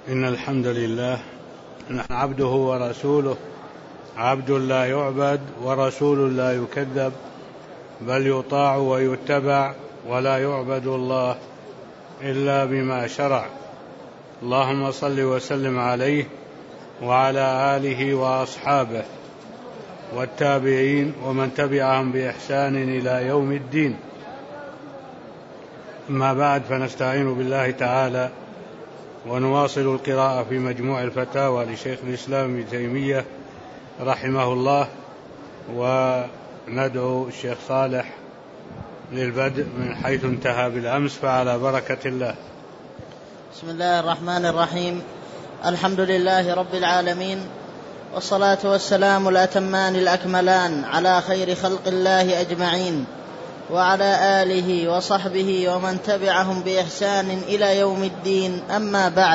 إن الحمد لله نحن عبده ورسوله، عبد لا يعبد ورسول لا يكذب، بل يطاع ويتبع، ولا يعبد الله إلا بما شرع. اللهم صل وسلم عليه وعلى آله وأصحابه والتابعين ومن تبعهم بإحسان إلى يوم الدين. أما بعد، فنستعين بالله تعالى ونواصل القراءة في مجموع الفتاوى لشيخ الإسلام ابن تيمية رحمه الله، وندعو الشيخ صالح للبدء من حيث انتهى بالأمس، فعلى بركة الله. بسم الله الرحمن الرحيم. الحمد لله رب العالمين، والصلاة والسلام الأتمان الأكملان على خير خلق الله أجمعين، وعلى آله وصحبه ومن تبعهم بإحسان إلى يوم الدين. أما بعد،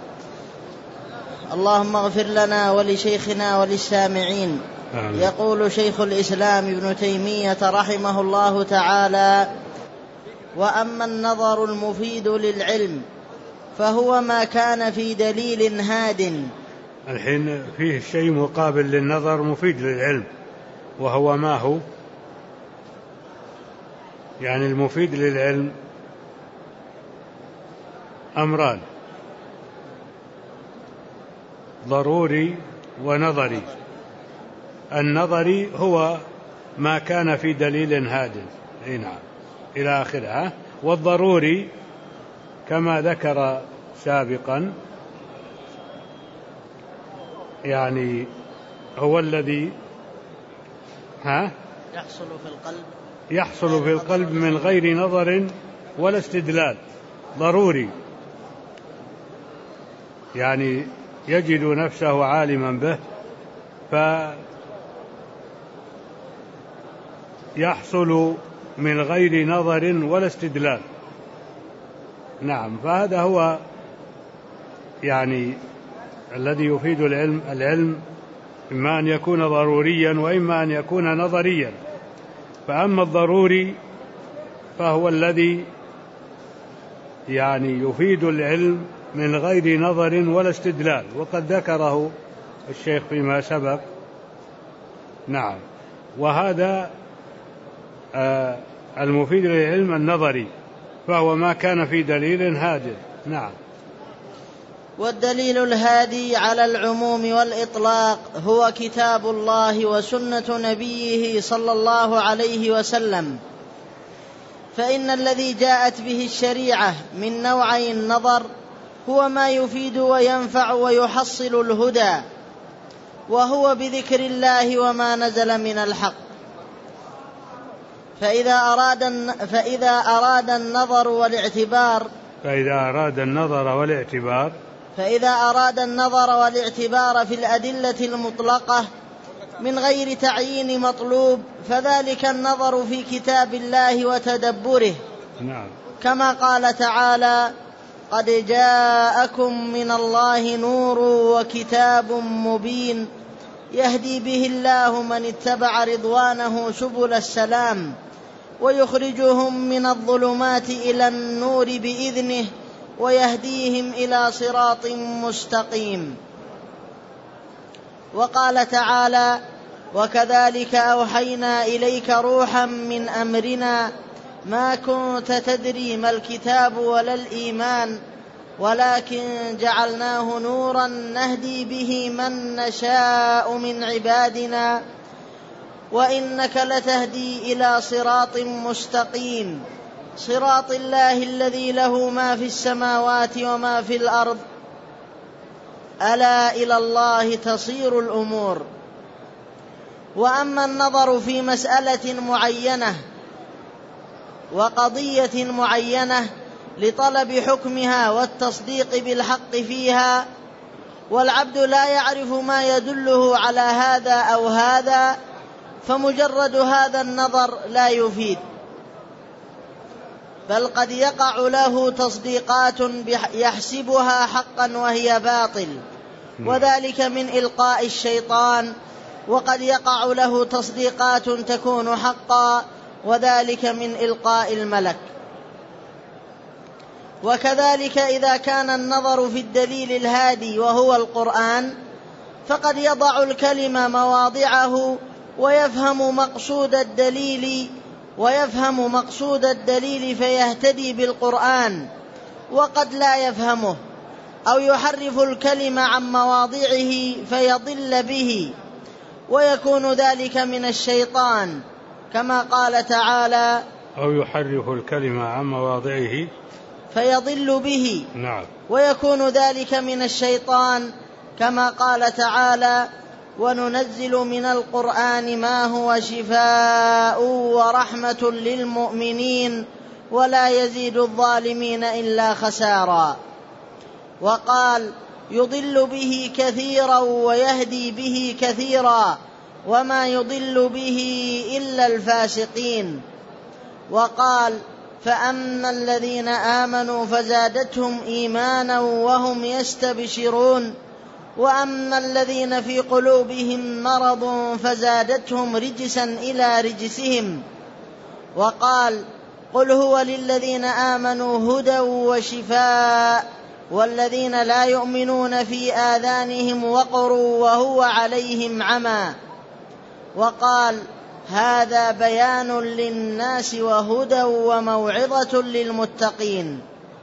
اللهم اغفر لنا ولشيخنا وللسامعين. آمين. يقول شيخ الإسلام ابن تيمية رحمه الله تعالى: وأما النظر المفيد للعلم فهو ما كان في دليل هاد. الحين فيه شيء مقابل للنظر مفيد للعلم، وهو ما هو؟ يعني المفيد للعلم أمران: ضروري ونظري. النظري هو ما كان في دليل هاد، نعم، إلى آخره. والضروري كما ذكر سابقا يعني هو الذي يحصل في القلب من غير نظر ولا استدلال. ضروري يعني يجد نفسه عالما به فيحصل من غير نظر ولا استدلال. نعم، فهذا هو يعني الذي يفيد العلم. العلم إما أن يكون ضروريا وإما أن يكون نظريا. فأما الضروري فهو الذي يعني يفيد العلم من غير نظر ولا استدلال، وقد ذكره الشيخ فيما سبق. نعم، وهذا المفيد للعلم النظري، فهو ما كان في دليل هادئ. نعم. والدليل الهادي على العموم والإطلاق هو كتاب الله وسنة نبيه صلى الله عليه وسلم. فإن الذي جاءت به الشريعة من نوعي النظر هو ما يفيد وينفع ويحصل الهدى، وهو بذكر الله وما نزل من الحق. فإذا أراد النظر والاعتبار في الأدلة المطلقة من غير تعيين مطلوب، فذلك النظر في كتاب الله وتدبره. نعم. كما قال تعالى: قد جاءكم من الله نور وكتاب مبين يهدي به الله من اتبع رضوانه سبل السلام ويخرجهم من الظلمات إلى النور بإذنه ويهديهم إلى صراط مستقيم. وقال تعالى: وكذلك أوحينا إليك روحا من أمرنا ما كنت تدري ما الكتاب ولا الإيمان ولكن جعلناه نورا نهدي به من نشاء من عبادنا وإنك لتهدي إلى صراط مستقيم صراط الله الذي له ما في السماوات وما في الأرض ألا إلى الله تصير الأمور. وأما النظر في مسألة معينة وقضية معينة لطلب حكمها والتصديق بالحق فيها، والعبد لا يعرف ما يدله على هذا أو هذا، فمجرد هذا النظر لا يفيد، بل قد يقع له تصديقات يحسبها حقا وهي باطل، وذلك من إلقاء الشيطان، وقد يقع له تصديقات تكون حقا، وذلك من إلقاء الملك. وكذلك إذا كان النظر في الدليل الهادي وهو القرآن فقد يضع الكلمة مواضعه ويفهم مقصود الدليل فيهتدي بالقرآن، وقد لا يفهمه أو يحرف الكلمة عن مواضعه فيضل به، ويكون ذلك من الشيطان كما قال تعالى: أو يحرف الكلمة عن مواضعه فيضل به. نعم. ويكون ذلك من الشيطان كما قال تعالى: وننزل من القرآن ما هو شفاء ورحمة للمؤمنين ولا يزيد الظالمين إلا خسارا. وقال: يضل به كثيرا ويهدي به كثيرا وما يضل به إلا الفاسقين. وقال: فأما الذين آمنوا فزادتهم إيمانا وهم يستبشرون وأما الذين في قلوبهم مرض فزادتهم رجسا إلى رجسهم. وقال: قل هو للذين آمنوا هدى وشفاء والذين لا يؤمنون في آذانهم وقر وهو عليهم عمى. وقال: هذا بيان للناس وهدى وموعظة للمتقين.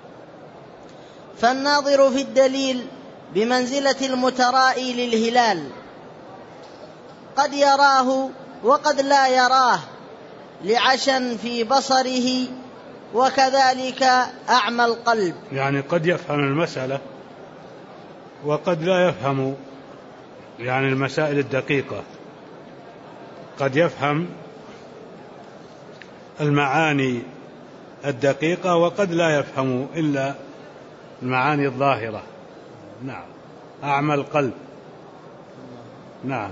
فالناظر في الدليل بمنزلة المترائي للهلال، قد يراه وقد لا يراه لعشن في بصره، وكذلك أعمى القلب، يعني قد يفهم المسألة وقد لا يفهم، يعني المسائل الدقيقة، قد يفهم المعاني الدقيقة وقد لا يفهم إلا المعاني الظاهرة. نعم. أعمى القلب. نعم.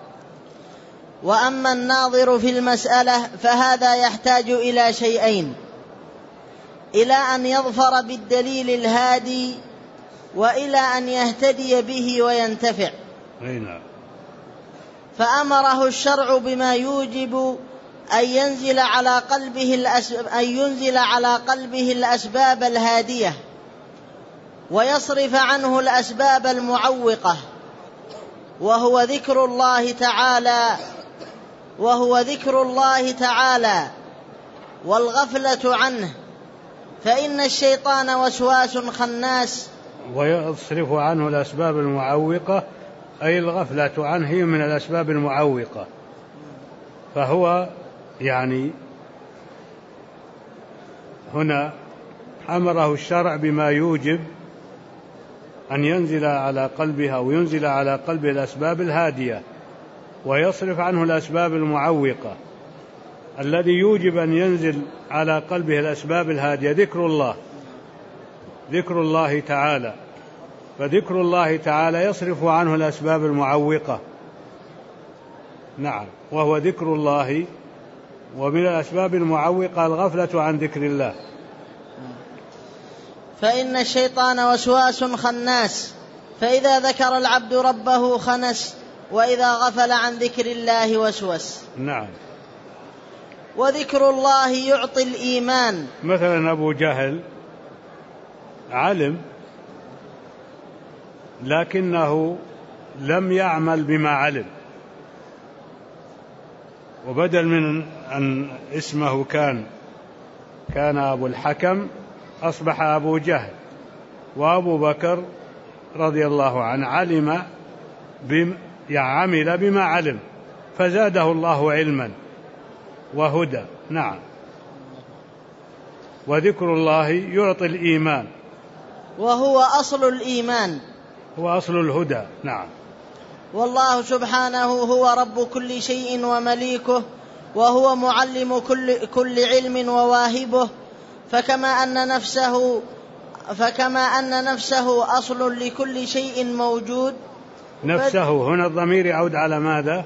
وأما الناظر في المسألة فهذا يحتاج إلى شيئين: إلى أن يظفر بالدليل الهادي وإلى أن يهتدي به وينتفع. نعم. فأمره الشرع بما يوجب أن ينزل على قلبه الأسباب الهادية ويصرف عنه الأسباب المعوقة، وهو ذكر الله تعالى والغفلة عنه، فإن الشيطان وسواس خناس. ويصرف عنه الأسباب المعوقة، أي الغفلة عنه هي من الأسباب المعوقة. فهو يعني هنا أمره الشرع بما يوجب أن ينزل على قلبها وينزل على قلبه الأسباب الهادية ويصرف عنه الأسباب المعوقة. الذي يوجب أن ينزل على قلبه الأسباب الهادية ذكر الله تعالى، فذكر الله تعالى يصرف عنه الأسباب المعوقة. نعم. وهو ذكر الله، ومن الأسباب المعوقة الغفلة عن ذكر الله. فإن الشيطان وسواس خناس، فإذا ذكر العبد ربه خنس، وإذا غفل عن ذكر الله وسوس. نعم. وذكر الله يعطي الإيمان. مثلا أبو جهل علم لكنه لم يعمل بما علم، وبدل من أن اسمه كان أبو الحكم أصبح أبو جهل. وأبو بكر رضي الله عنه عمل بما علم فزاده الله علما وهدى. نعم. وذكر الله يعطي الإيمان، وهو أصل الإيمان، هو أصل الهدى. نعم. والله سبحانه هو رب كل شيء ومليكه، وهو معلم كل علم وواهبه. فكما أن نفسه أصل لكل شيء موجود. نفسه هنا الضمير يعود على ماذا؟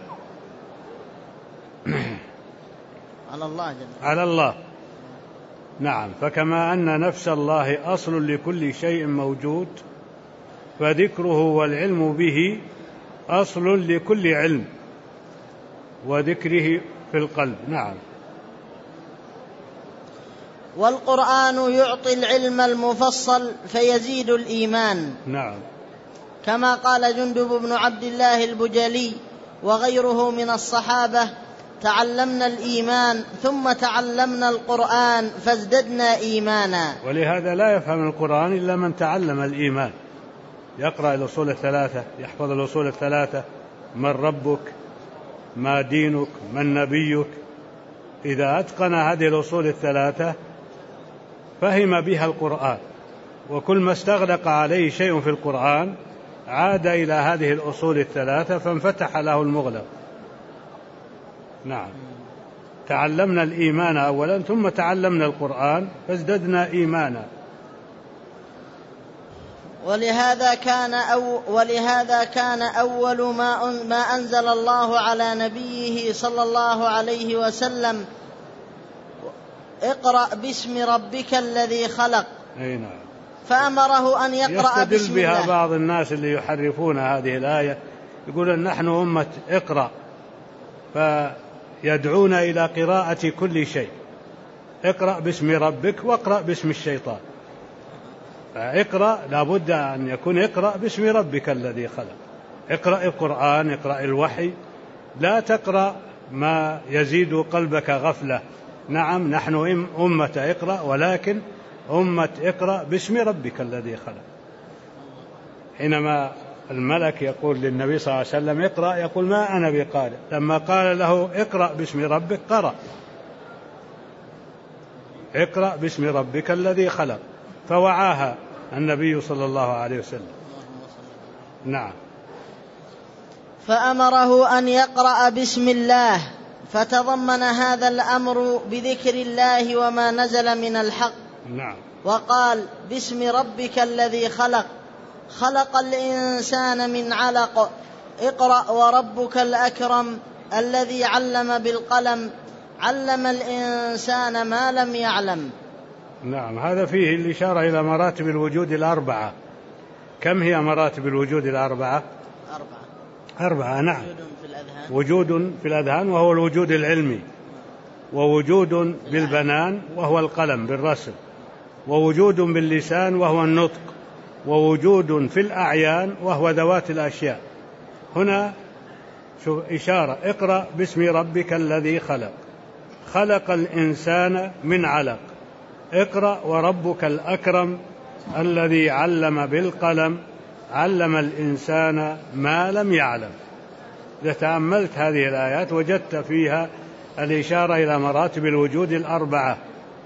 على الله. نعم. فكما أن نفس الله أصل لكل شيء موجود، فذكره والعلم به أصل لكل علم وذكره في القلب. نعم. والقرآن يعطي العلم المفصل فيزيد الإيمان. نعم. كما قال جندب بن عبد الله البجلي وغيره من الصحابة: تعلمنا الإيمان ثم تعلمنا القرآن فازددنا إيمانا. ولهذا لا يفهم القرآن إلا من تعلم الإيمان، يقرأ الأصول الثلاثة، يحفظ الأصول الثلاثة: من ربك، ما دينك، من نبيك. إذا أتقن هذه الأصول الثلاثة فهم بها القرآن، وكل ما استغلق عليه شيء في القرآن عاد إلى هذه الأصول الثلاثة فانفتح له المغلق. نعم. تعلمنا الإيمان أولا ثم تعلمنا القرآن فازددنا إيمانا. ولهذا كان أول ما أنزل الله على نبيه صلى الله عليه وسلم: اقرأ باسم ربك الذي خلق. أي نعم. فأمره أن يقرأ باسم الله. يستدل بها بعض الناس اللي يحرفون هذه الآية، يقولون نحن أمة اقرأ، فيدعون إلى قراءة كل شيء: اقرأ باسم ربك واقرأ باسم الشيطان. فاقرأ لابد أن يكون اقرأ باسم ربك الذي خلق. اقرأ القرآن، اقرأ الوحي، لا تقرأ ما يزيد قلبك غفلة. نعم نحن أمة اقرأ، ولكن أمة اقرأ باسم ربك الذي خلق. حينما الملك يقول للنبي صلى الله عليه وسلم اقرأ، يقول ما أنا بقارئ. لما قال له اقرأ باسم ربك قرأ: اقرأ باسم ربك الذي خلق، فوعاها النبي صلى الله عليه وسلم. نعم. فأمره أن يقرأ باسم الله، فتضمن هذا الأمر بذكر الله وما نزل من الحق. نعم. وقال: باسم ربك الذي خلق، خلق الإنسان من علق، اقرأ وربك الأكرم الذي علم بالقلم، علم الإنسان ما لم يعلم. نعم. هذا فيه الإشارة إلى مراتب الوجود الأربعة. كم هي مراتب الوجود الأربعة؟ أربعة. نعم. وجود في الأذهان وهو الوجود العلمي، ووجود بالبنان وهو القلم بالرسم، ووجود باللسان وهو النطق، ووجود في الأعيان وهو ذوات الأشياء. هنا شوف إشارة: اقرأ باسم ربك الذي خلق، خلق الإنسان من علق، اقرأ وربك الأكرم الذي علم بالقلم، علم الإنسان ما لم يعلم. إذا تأملت هذه الآيات وجدت فيها الإشارة إلى مراتب الوجود الأربعة.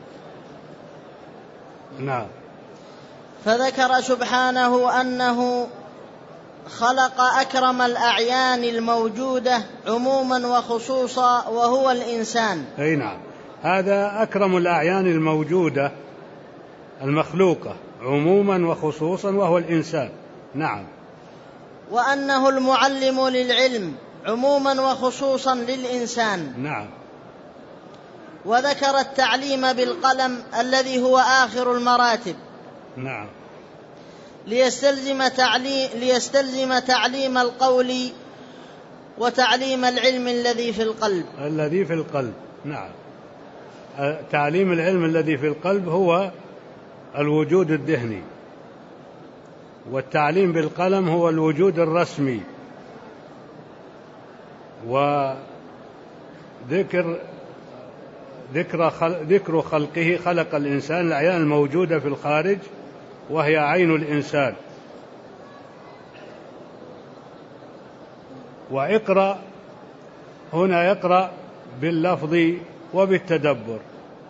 نعم. فذكر سبحانه أنه خلق أكرم الأعيان الموجودة عموما وخصوصا وهو الإنسان. أي نعم. هذا أكرم الأعيان الموجودة المخلوقة عموما وخصوصا وهو الإنسان. نعم. وأنه المعلم للعلم عموما وخصوصا للإنسان. نعم. وذكر التعليم بالقلم الذي هو آخر المراتب. نعم. ليستلزم تعليم القول وتعليم العلم الذي في القلب. الذي في القلب. نعم. تعليم العلم الذي في القلب هو الوجود الذهني، والتعليم بالقلم هو الوجود الرسمي. وذكر خلقه، خلق الإنسان، الأعيان الموجودة في الخارج وهي عين الإنسان. وإقرأ هنا يقرأ باللفظ وبالتدبر.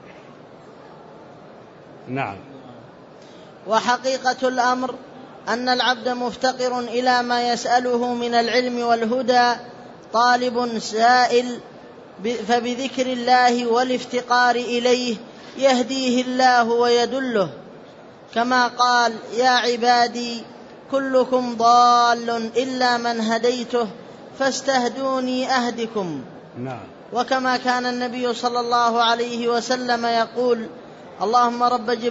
نعم. وحقيقة الأمر أن العبد مفتقر إلى ما يسأله من العلم والهدى، طالب سائل، فبذكر الله والافتقار إليه يهديه الله ويدله، كما قال: يا عبادي كلكم ضال إلا من هديته فاستهدوني أهدكم. نعم. وكما كان النبي صلى الله عليه وسلم يقول: اللهم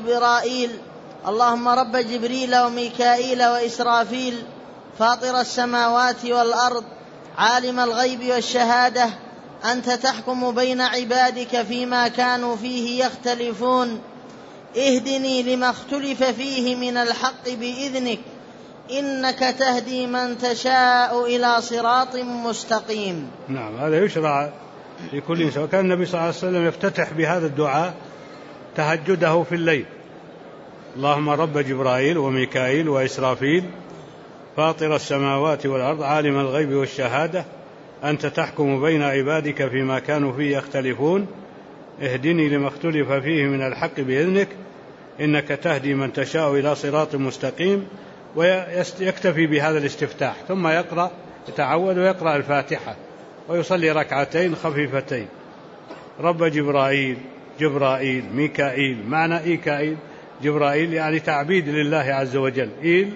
رب جبريل وميكائيل وإسرافيل، فاطر السماوات والأرض، عالم الغيب والشهادة، أنت تحكم بين عبادك فيما كانوا فيه يختلفون، اهدني لما اختلف فيه من الحق بإذنك إنك تهدي من تشاء إلى صراط مستقيم. نعم، هذا يشرع لكل إنسان. وكان النبي صلى الله عليه وسلم يفتتح بهذا الدعاء تهجده في الليل: اللهم رب جبرائيل وميكائيل وإسرافيل فاطر السماوات والأرض عالم الغيب والشهادة أنت تحكم بين عبادك فيما كانوا فيه يختلفون اهدني لما اختلف فيه من الحق بإذنك إنك تهدي من تشاء إلى صراط مستقيم. ويكتفي بهذا الاستفتاح، ثم يقرأ، يتعود ويقرأ الفاتحة ويصلي ركعتين خفيفتين: رب جبرائيل، جبرائيل، ميكائيل. معنى إيكائيل جبرائيل يعني تعبيد لله عز وجل. إيل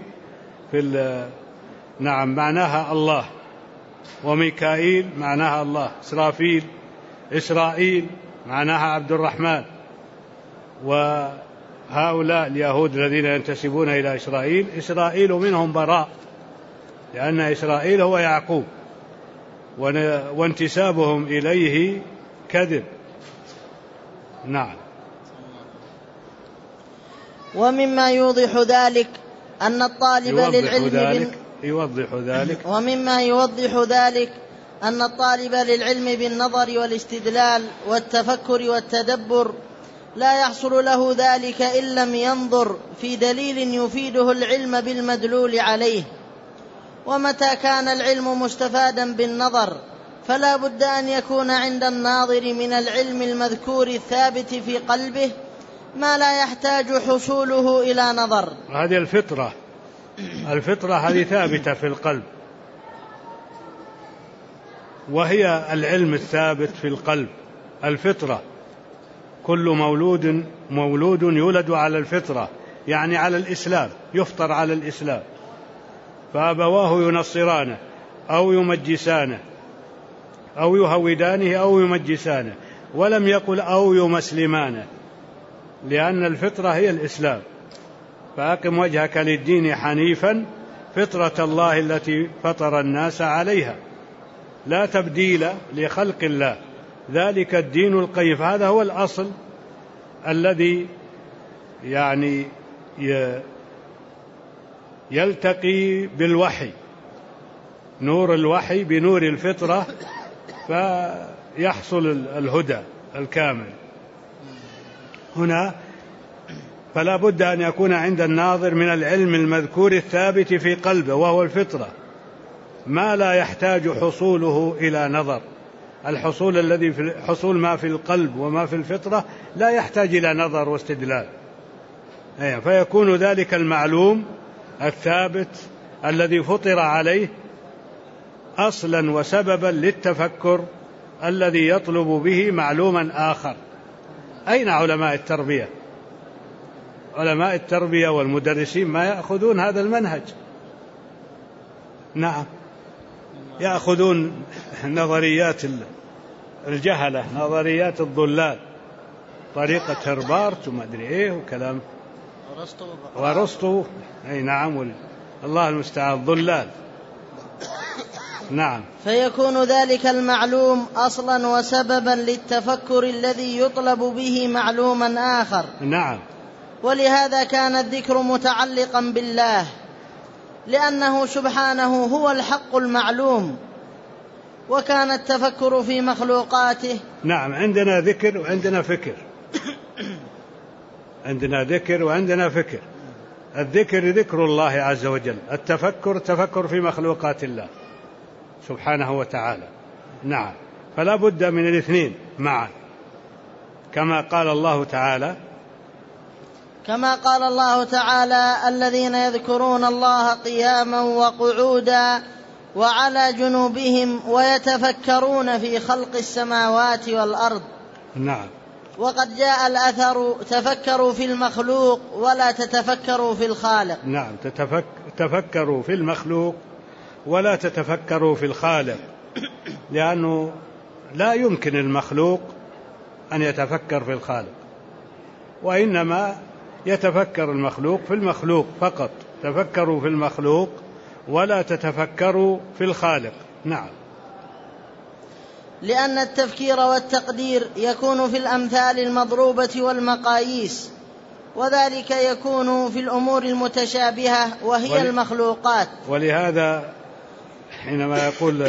نعم معناها الله، وميكائيل معناها الله، إسرافيل، إسرائيل معناها عبد الرحمن. وهؤلاء اليهود الذين ينتسبون إلى إسرائيل، إسرائيل منهم براء، لأن إسرائيل هو يعقوب، وانتسابهم إليه كذب. نعم. ومما يوضح ذلك أن الطالب للعلم ومما يوضح ذلك أن الطالب للعلم بالنظر والاستدلال والتفكر والتدبر لا يحصل له ذلك إن لم ينظر في دليل يفيده العلم بالمدلول عليه. ومتى كان العلم مستفادا بالنظر فلا بد أن يكون عند الناظر من العلم المذكور الثابت في قلبه ما لا يحتاج حصوله إلى نظر. هذه الفطرة هذه ثابتة في القلب، وهي العلم الثابت في القلب. الفطرة كل مولود يولد على الفطرة، يعني على الإسلام، يفطر على الإسلام، فأبواه ينصرانه أو يمجسانه أو يهودانه أو يمجسانه، ولم يقل أو يمسلمانه، لأن الفطرة هي الإسلام. فأقم وجهك للدين حنيفا فطرة الله التي فطر الناس عليها لا تبديل لخلق الله ذلك الدين القيم. هذا هو الأصل الذي يعني يلتقي بالوحي، نور الوحي بنور الفطرة، فيحصل الهدى الكامل. هنا فلا بد أن يكون عند الناظر من العلم المذكور الثابت في قلبه، وهو الفطرة، ما لا يحتاج حصوله إلى نظر. الحصول الذي في حصول ما في القلب وما في الفطرة لا يحتاج إلى نظر واستدلال، فيكون ذلك المعلوم الثابت الذي فطر عليه أصلا وسببا للتفكر الذي يطلب به معلوما آخر. أين علماء التربية؟ علماء التربية والمدرسين ما يأخذون هذا المنهج. نعم، يأخذون نظريات الجهلة، نظريات الضلال، طريقة هربارت وما أدري إيه وكلام وأرسطو. أي نعم، الله المستعان، ضلال. نعم. فيكون ذلك المعلوم أصلا وسببا للتفكر الذي يطلب به معلوما آخر. نعم. ولهذا كان الذكر متعلقا بالله، لأنه سبحانه هو الحق المعلوم، وكان التفكر في مخلوقاته. نعم، عندنا ذكر وعندنا فكر. عندنا ذكر وعندنا فكر. الذكر ذكر الله عز وجل، التفكر تفكر في مخلوقات الله سبحانه وتعالى. نعم، فلا بد من الاثنين معا، كما قال الله تعالى الذين يذكرون الله قياما وقعودا وعلى جنوبهم ويتفكرون في خلق السماوات والأرض. نعم. وقد جاء الأثر تفكروا في المخلوق ولا تتفكروا في الخالق. نعم، تفكروا في المخلوق ولا تتفكروا في الخالق، لأنه لا يمكن المخلوق أن يتفكر في الخالق، وإنما يتفكر المخلوق في المخلوق فقط. تفكروا في المخلوق ولا تتفكروا في الخالق. نعم. لأن التفكير والتقدير يكون في الأمثال المضروبة والمقاييس، وذلك يكون في الأمور المتشابهة وهي المخلوقات. ولهذا حينما يقول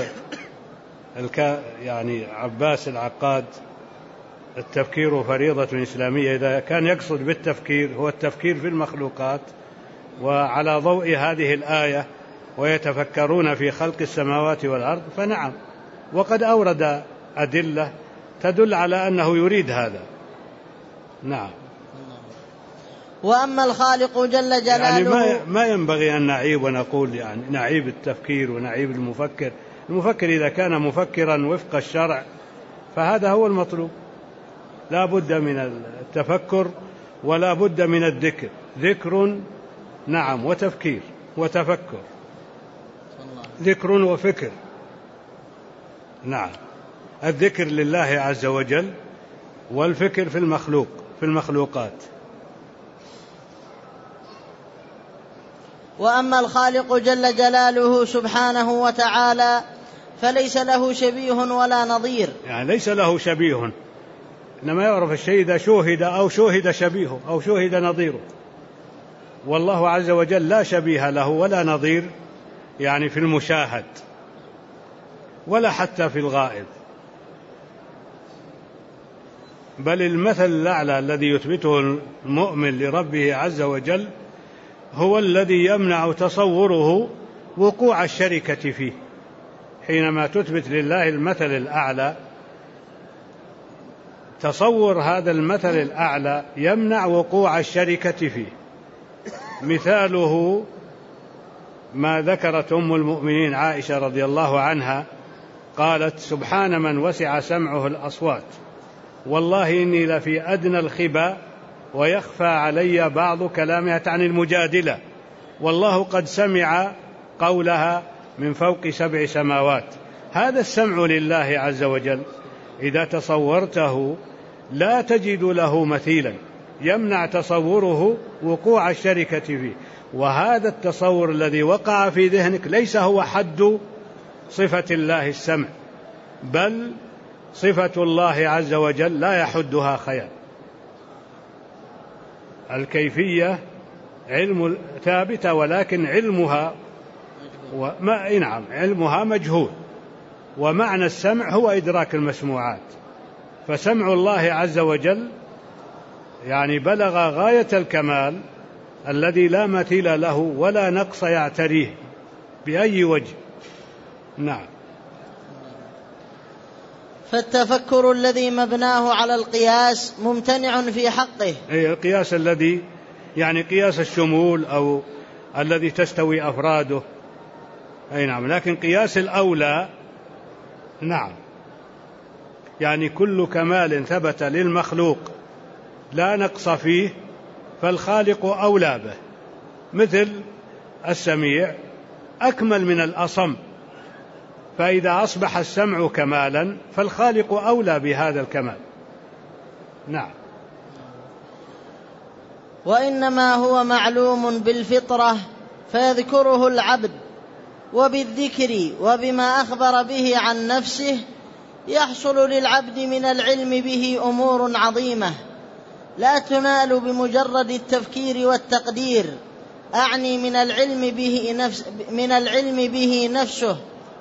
يعني عباس العقاد التفكير فريضة إسلامية، إذا كان يقصد بالتفكير هو التفكير في المخلوقات وعلى ضوء هذه الآية ويتفكرون في خلق السماوات والأرض فنعم، وقد أورد أدلة تدل على أنه يريد هذا. نعم. وأما الخالق جل جلاله يعني ما ينبغي أن نعيب ونقول يعني نعيب التفكير ونعيب المفكر. المفكر إذا كان مفكرا وفق الشرع فهذا هو المطلوب، لا بد من التفكر ولا بد من الذكر، ذكر نعم وتفكير وتفكر، ذكر وفكر. نعم، الذكر لله عز وجل والفكر في المخلوقات. وأما الخالق جل جلاله سبحانه وتعالى فليس له شبيه ولا نظير، يعني ليس له شبيه، إنما يعرف الشيء إذا شوهد أو شوهد شبيهه أو شوهد نظيره، والله عز وجل لا شبيه له ولا نظير، يعني في المشاهد ولا حتى في الغائب، بل المثل الأعلى الذي يثبته المؤمن لربه عز وجل هو الذي يمنع تصوره وقوع الشركة فيه. حينما تثبت لله المثل الأعلى، تصور هذا المثل الأعلى يمنع وقوع الشركة فيه. مثاله ما ذكرت أم المؤمنين عائشة رضي الله عنها، قالت: سبحان من وسع سمعه الأصوات، والله إني لفي أدنى الخبا ويخفى علي بعض كلامها، عن المجادلة، والله قد سمع قولها من فوق 7 سماوات. هذا السمع لله عز وجل إذا تصورته لا تجد له مثيلا، يمنع تصوره وقوع الشركة فيه. وهذا التصور الذي وقع في ذهنك ليس هو حد صفة الله السمع، بل صفة الله عز وجل لا يحدها خيال. الكيفية علم ثابتة، ولكن علمها مجهول. ومعنى السمع هو إدراك المسموعات، فسمع الله عز وجل يعني بلغ غاية الكمال الذي لا مثيل له ولا نقص يعتريه بأي وجه. نعم. فالتفكر الذي مبناه على القياس ممتنع في حقه. القياس الذي يعني قياس الشمول أو الذي تستوي أفراده، نعم، لكن قياس الأولى نعم، يعني كل كمال ثبت للمخلوق لا نقص فيه فالخالق أولى به، مثل السميع أكمل من الأصم، فإذا أصبح السمع كمالا فالخالق أولى بهذا الكمال. نعم. وإنما هو معلوم بالفطرة فيذكره العبد، وبالذكر وبما أخبر به عن نفسه يحصل للعبد من العلم به أمور عظيمة لا تنال بمجرد التفكير والتقدير. أعني من العلم به نفسه، من العلم به نفسه،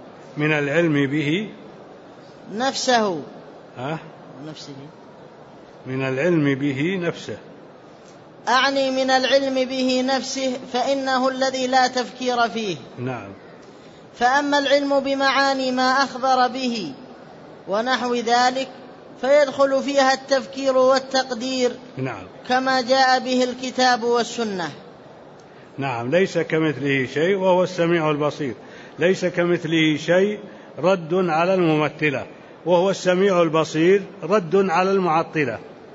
أعني من العلم به نفسه، فإنه الذي لا تفكير فيه. نعم. فأما العلم بمعاني ما أخبر به ونحو ذلك فيدخل فيها التفكير والتقدير. نعم. كما جاء به الكتاب والسنة. نعم. ليس كمثله شيء وهو السميع البصير. ليس كمثله شيء رد على الممثلة، وهو السميع البصير رد على المعطلة.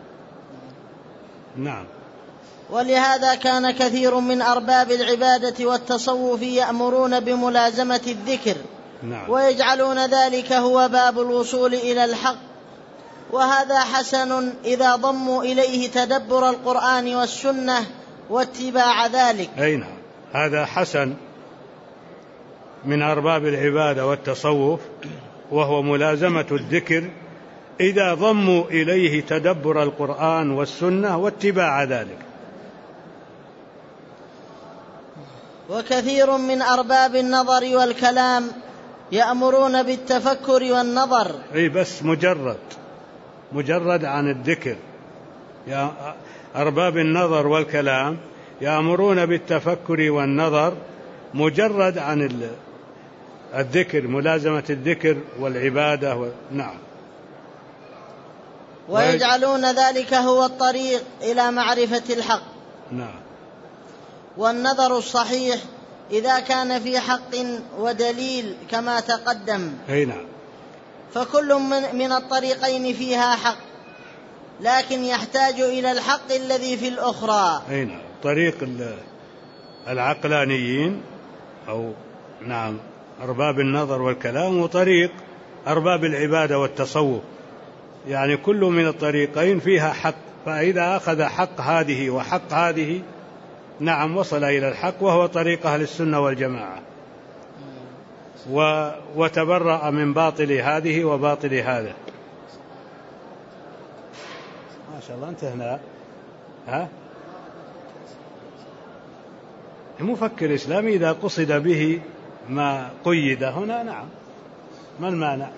نعم. ولهذا كان كثير من أرباب العبادة والتصوف يأمرون بملازمة الذكر. نعم. ويجعلون ذلك هو باب الوصول إلى الحق، وهذا حسن إذا ضموا إليه تدبر القرآن والسنة واتباع ذلك. أي نعم، هذا حسن من أرباب العبادة والتصوف، وهو ملازمة الذكر إذا ضموا إليه تدبر القرآن والسنة واتباع ذلك. وكثير من أرباب النظر والكلام يأمرون بالتفكر والنظر. أي بس مجرد عن الذكر. يا أرباب النظر والكلام يأمرون بالتفكر والنظر مجرد عن الذكر، ملازمة الذكر والعبادة نعم. ويجعلون ذلك هو الطريق إلى معرفة الحق. نعم. والنظر الصحيح إذا كان في حق ودليل كما تقدم. أي نعم. فكل من الطريقين فيها حق، لكن يحتاج إلى الحق الذي في الأخرى. أي نعم. طريق العقلانيين أو نعم أرباب النظر والكلام، وطريق أرباب العبادة والتصوف، يعني كل من الطريقين فيها حق، فإذا أخذ حق هذه وحق هذه نعم وصل إلى الحق، وهو طريق أهل السنة والجماعة، وتبرأ من باطل هذه وباطل هذا. ما شاء الله انتهنا. مفكر إسلامي إذا قصد به ما قيد هنا نعم، ما المانع؟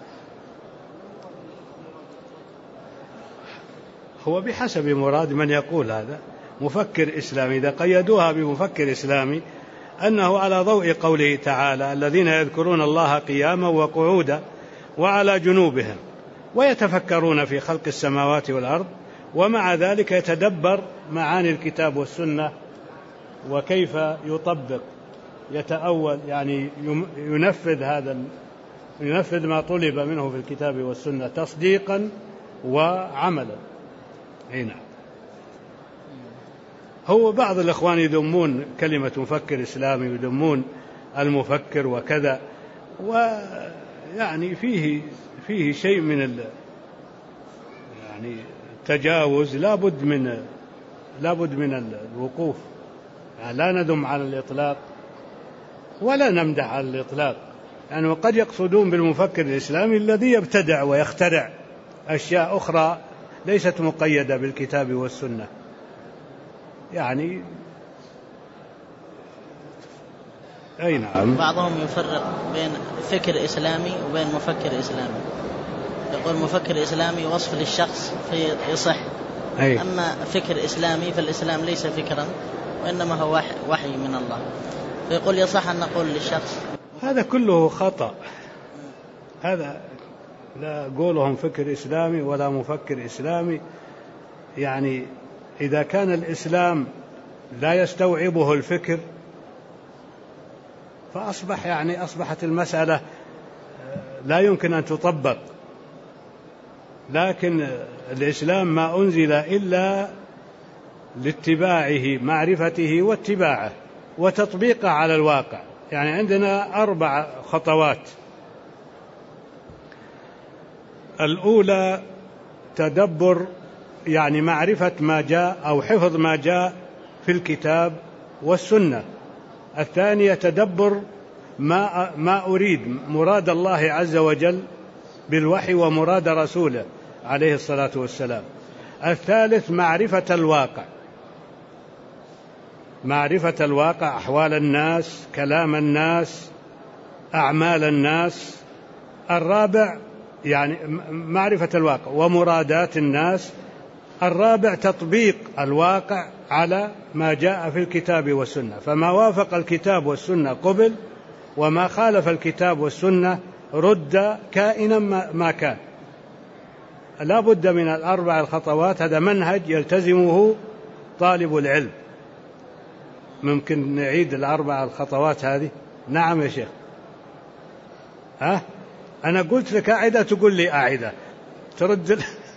هو بحسب مراد من يقول هذا مفكر إسلامي. إذا قيدوها بمفكر إسلامي أنه على ضوء قوله تعالى: الذين يذكرون الله قياما وقعودا وعلى جنوبهم ويتفكرون في خلق السماوات والأرض، ومع ذلك يتدبر معاني الكتاب والسنة وكيف يطبق، يتأول، يعني ينفذ ما طلب منه في الكتاب والسنة تصديقا وعملا. هنا هو بعض الإخوان يذمون كلمة مفكر إسلامي ويذمون المفكر وكذا، ويعني فيه شيء من يعني تجاوز، لابد من الوقوف. يعني لا نذم على الإطلاق ولا نمدح على الإطلاق، يعني وقد يقصدون بالمفكر الإسلامي الذي يبتدع ويخترع أشياء أخرى ليست مقيدة بالكتاب والسنة. يعني أي نعم. بعضهم يفرق بين فكر إسلامي وبين مفكر إسلامي، يقول مفكر إسلامي وصف للشخص فيصح، أما فكر إسلامي فالإسلام ليس فكرا وإنما هو وحي من الله، فيقول يصح أن نقول للشخص. هذا كله خطأ، هذا لا قولهم فكر إسلامي ولا مفكر إسلامي. يعني إذا كان الإسلام لا يستوعبه الفكر أصبحت المسألة لا يمكن أن تطبق. لكن الإسلام ما أنزل إلا لاتباعه، معرفته واتباعه وتطبيقه على الواقع. يعني عندنا 4 خطوات. الأولى تدبر، يعني معرفة ما جاء أو حفظ ما جاء في الكتاب والسنة. الثانية تدبر ما أريد، مراد الله عز وجل بالوحي ومراد رسوله عليه الصلاة والسلام. الثالث معرفة الواقع، أحوال الناس، كلام الناس، أعمال الناس. الرابع يعني معرفة الواقع ومرادات الناس. الرابع تطبيق الواقع على ما جاء في الكتاب والسنة، فما وافق الكتاب والسنة قبل، وما خالف الكتاب والسنة رد كائنا ما كان. لا بد من 4 الخطوات. هذا منهج يلتزمه طالب العلم. ممكن نعيد 4 الخطوات هذه؟ نعم يا شيخ. أنا قلت لك أعدة تقول لي أعدة، ترد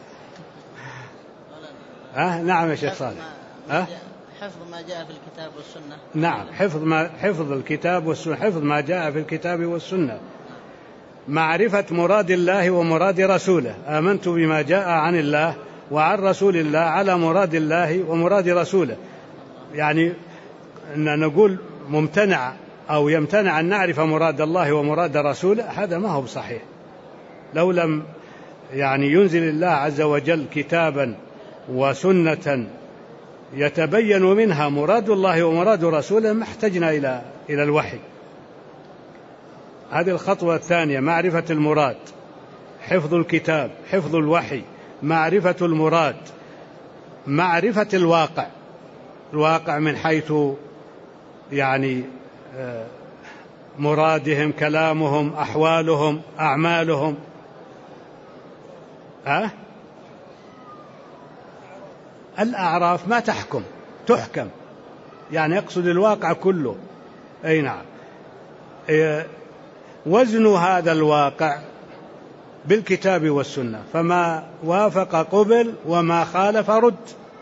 نعم يا شيخ صالح. حفظ ما جاء في الكتاب والسنة. نعم، حفظ الكتاب والسنة، حفظ ما جاء في الكتاب والسنة. معرفة مراد الله ومراد رسوله. آمنت بما جاء عن الله وعن رسول الله على مراد الله ومراد رسوله. يعني أن نقول ممتنع أو يمتنع أن نعرف مراد الله ومراد رسوله، هذا ما هو صحيح. لو لم يعني ينزل الله عز وجل كتابا وسنة يتبين منها مراد الله ومراد رسوله ما احتجنا إلى الوحي. هذه الخطوة الثانية، معرفة المراد، حفظ الكتاب، حفظ الوحي، معرفة المراد، معرفة الواقع من حيث يعني مرادهم، كلامهم، أحوالهم، أعمالهم. الأعراف ما تحكم، يعني يقصد الواقع كله. أي نعم. وزن هذا الواقع بالكتاب والسنة، فما وافق قبل وما خالف رد.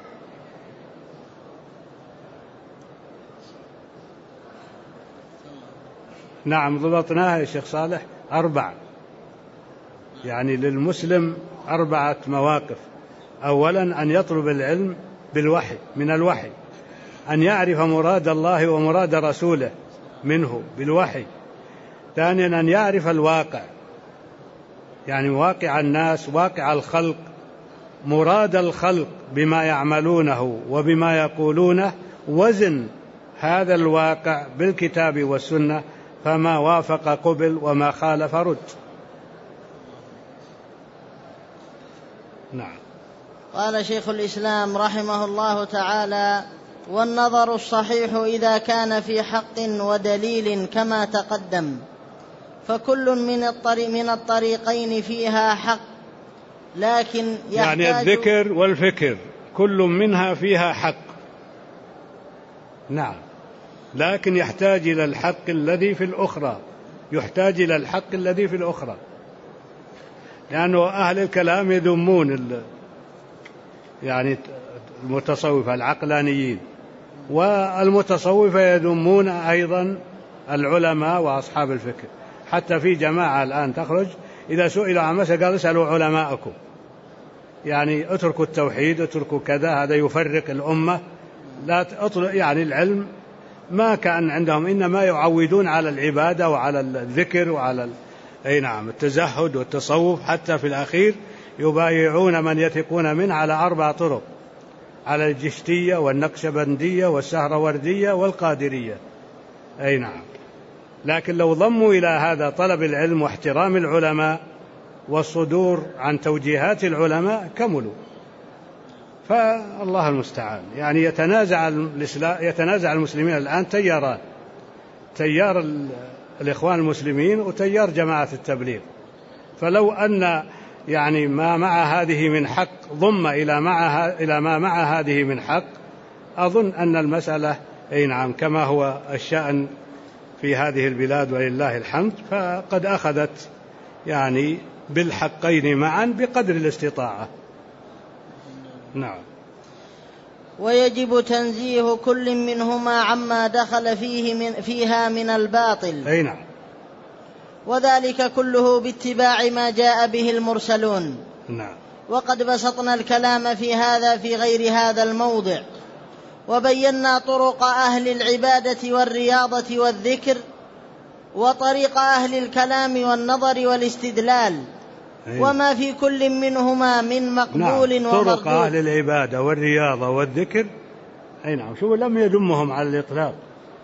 نعم ضبطناها يا شيخ صالح 4، يعني للمسلم 4 مواقف. أولا أن يطلب العلم بالوحي، من الوحي، أن يعرف مراد الله ومراد رسوله منه بالوحي. ثانيا أن يعرف الواقع، يعني واقع الناس، واقع الخلق، مراد الخلق بما يعملونه وبما يقولونه، وزن هذا الواقع بالكتاب والسنة، فما وافق قبل وما خالف رد. نعم. قال شيخ الإسلام رحمه الله تعالى: والنظر الصحيح إذا كان في حق ودليل كما تقدم، فكل من الطريقين فيها حق، لكن يعني الذكر والفكر كل منها فيها حق. نعم، لكن يحتاج إلى الحق الذي في الأخرى، يحتاج إلى الحق الذي في الأخرى، لأنه أهل الكلام يذمون يعني المتصوفة العقلانيين، والمتصوفة يذمون أيضا العلماء وأصحاب الفكر. حتى في جماعة الآن تخرج إذا سئلوا عن مسألة قال اسألوا علماءكم، يعني اتركوا التوحيد، اتركوا كذا، هذا يفرق الأمة، لا يعني العلم ما كان عندهم، إنما يعودون على العبادة وعلى الذكر وعلى أي نعم التزهد والتصوف. حتى في الأخير يبايعون من يثقون منه على 4 طرق، على الجشتية والنقشبندية والسهروردية والقادرية. أي نعم. لكن لو ضموا إلى هذا طلب العلم واحترام العلماء والصدور عن توجيهات العلماء كملوا. فالله المستعان. يعني يتنازع المسلمين الآن تياران، تيار الإخوان المسلمين وتيار جماعة التبليغ. فلو أن يعني ما مع هذه من حق ضم إلى ما مع هذه من حق، أظن أن المسألة أي نعم كما هو الشأن في هذه البلاد ولله الحمد، فقد أخذت يعني بالحقين معا بقدر الاستطاعة. نعم. ويجب تنزيه كل منهما عما دخل فيها من الباطل. أي نعم. وذلك كله باتباع ما جاء به المرسلون. نعم. وقد بسطنا الكلام في هذا في غير هذا الموضع، وبينا طرق أهل العبادة والرياضة والذكر، وطريق أهل الكلام والنظر والاستدلال، وما في كل منهما من مقبول ومردود. طرق أهل العبادة والرياضة والذكر، أي نعم، شوفوا لم يذمهم على الإطلاق.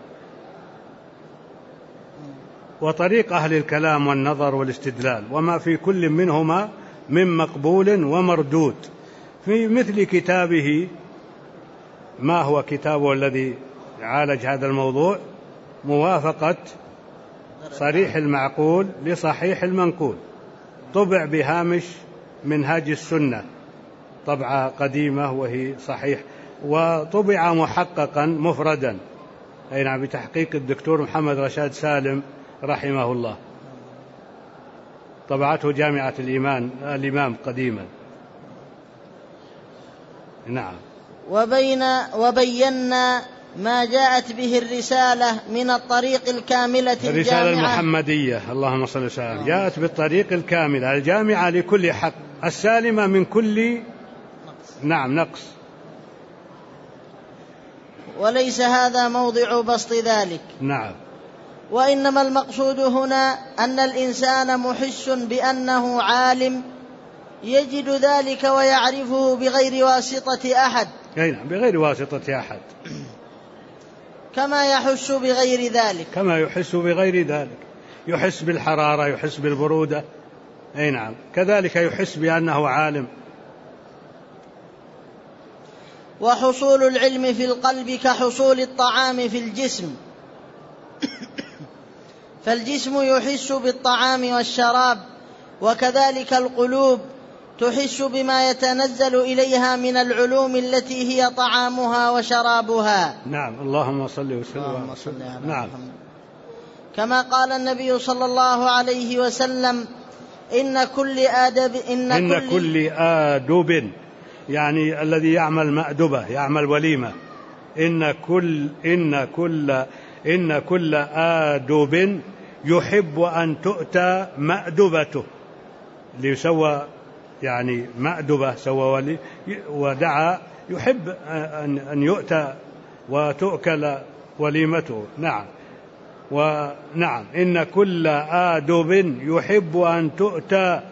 وطريق أهل الكلام والنظر والاستدلال، وما في كل منهما من مقبول ومردود. في مثل كتابه، ما هو كتابه الذي عالج هذا الموضوع؟ موافقة صريح المعقول لصحيح المنقول، طبع بهامش منهاج السنة، طبعة قديمة وهي صحيح، وطبع محققا مفردا، أي نعم، بتحقيق الدكتور محمد رشاد سالم رحمه الله، طبعته جامعة الإمام قديما. نعم. وبينا ما جاءت به الرسالة من الطريق الكاملة الرسالة المحمدية، اللهم صل وسلم، جاءت بالطريق الكاملة الجامعة لكل حق، السالمة من كل نقص. وليس هذا موضع بسط ذلك. نعم. وإنما المقصود هنا أن الإنسان محس بأنه عالم، يجد ذلك ويعرفه بغير واسطة أحد، أي نعم، بغير واسطة أحد. كما يحس بغير ذلك، كما يحس بغير ذلك، يحس بالحرارة، يحس بالبرودة. أي نعم، كذلك يحس بأنه عالم. وحصول العلم في القلب كحصول الطعام في الجسم، فالجسم يحس بالطعام والشراب، وكذلك القلوب تحس بما يتنزل إليها من العلوم التي هي طعامها وشرابها. نعم، اللهم صل وسلم. نعم. كما قال النبي صلى الله عليه وسلم: إن كل آدب يعني الذي يعمل مأدبة، يعمل وليمة. إن كل آدب يحب أن تؤتى مأدبته، ليسوى يعني مأدبة سوى ودعا، يحب أن يؤتى وتؤكل وليمته. نعم. ونعم، إن كل آدب يحب أن تؤتى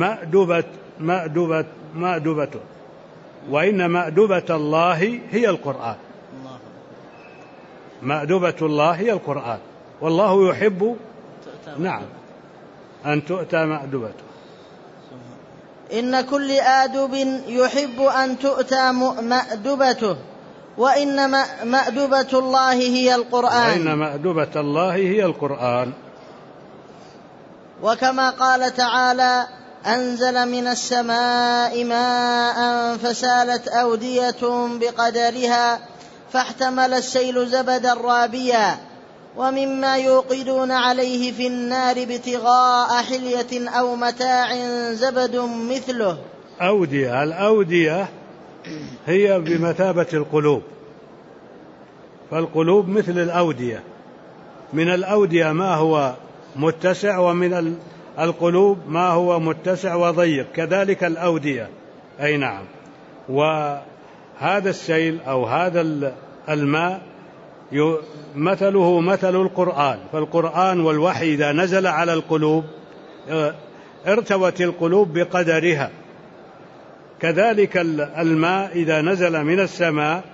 مأدبته، وإن مأدبة الله هي القرآن. مأدبة الله هي القرآن، والله يحب نعم أن تؤتى مأدبته. إن كل آدب يحب أن تؤتى مأدبته، وإن مأدبة الله هي القرآن. وإن مأدبة الله هي القرآن. وكما قال تعالى: أنزل من السماء ماء فسالت أودية بقدرها فاحتمل السيل زبدا رابيا ومما يوقدون عليه في النار ابتغاء حلية أو متاع زبد مثله. أودية، الأودية هي بمثابة القلوب، فالقلوب مثل الأودية، من الأودية ما هو متسع، ومن القلوب ما هو متسع وضيق، كذلك الأودية. أي نعم. وهذا السيل أو هذا الماء مثله مثل القرآن، فالقرآن والوحي إذا نزل على القلوب ارتوت القلوب بقدرها، كذلك الماء إذا نزل من السماء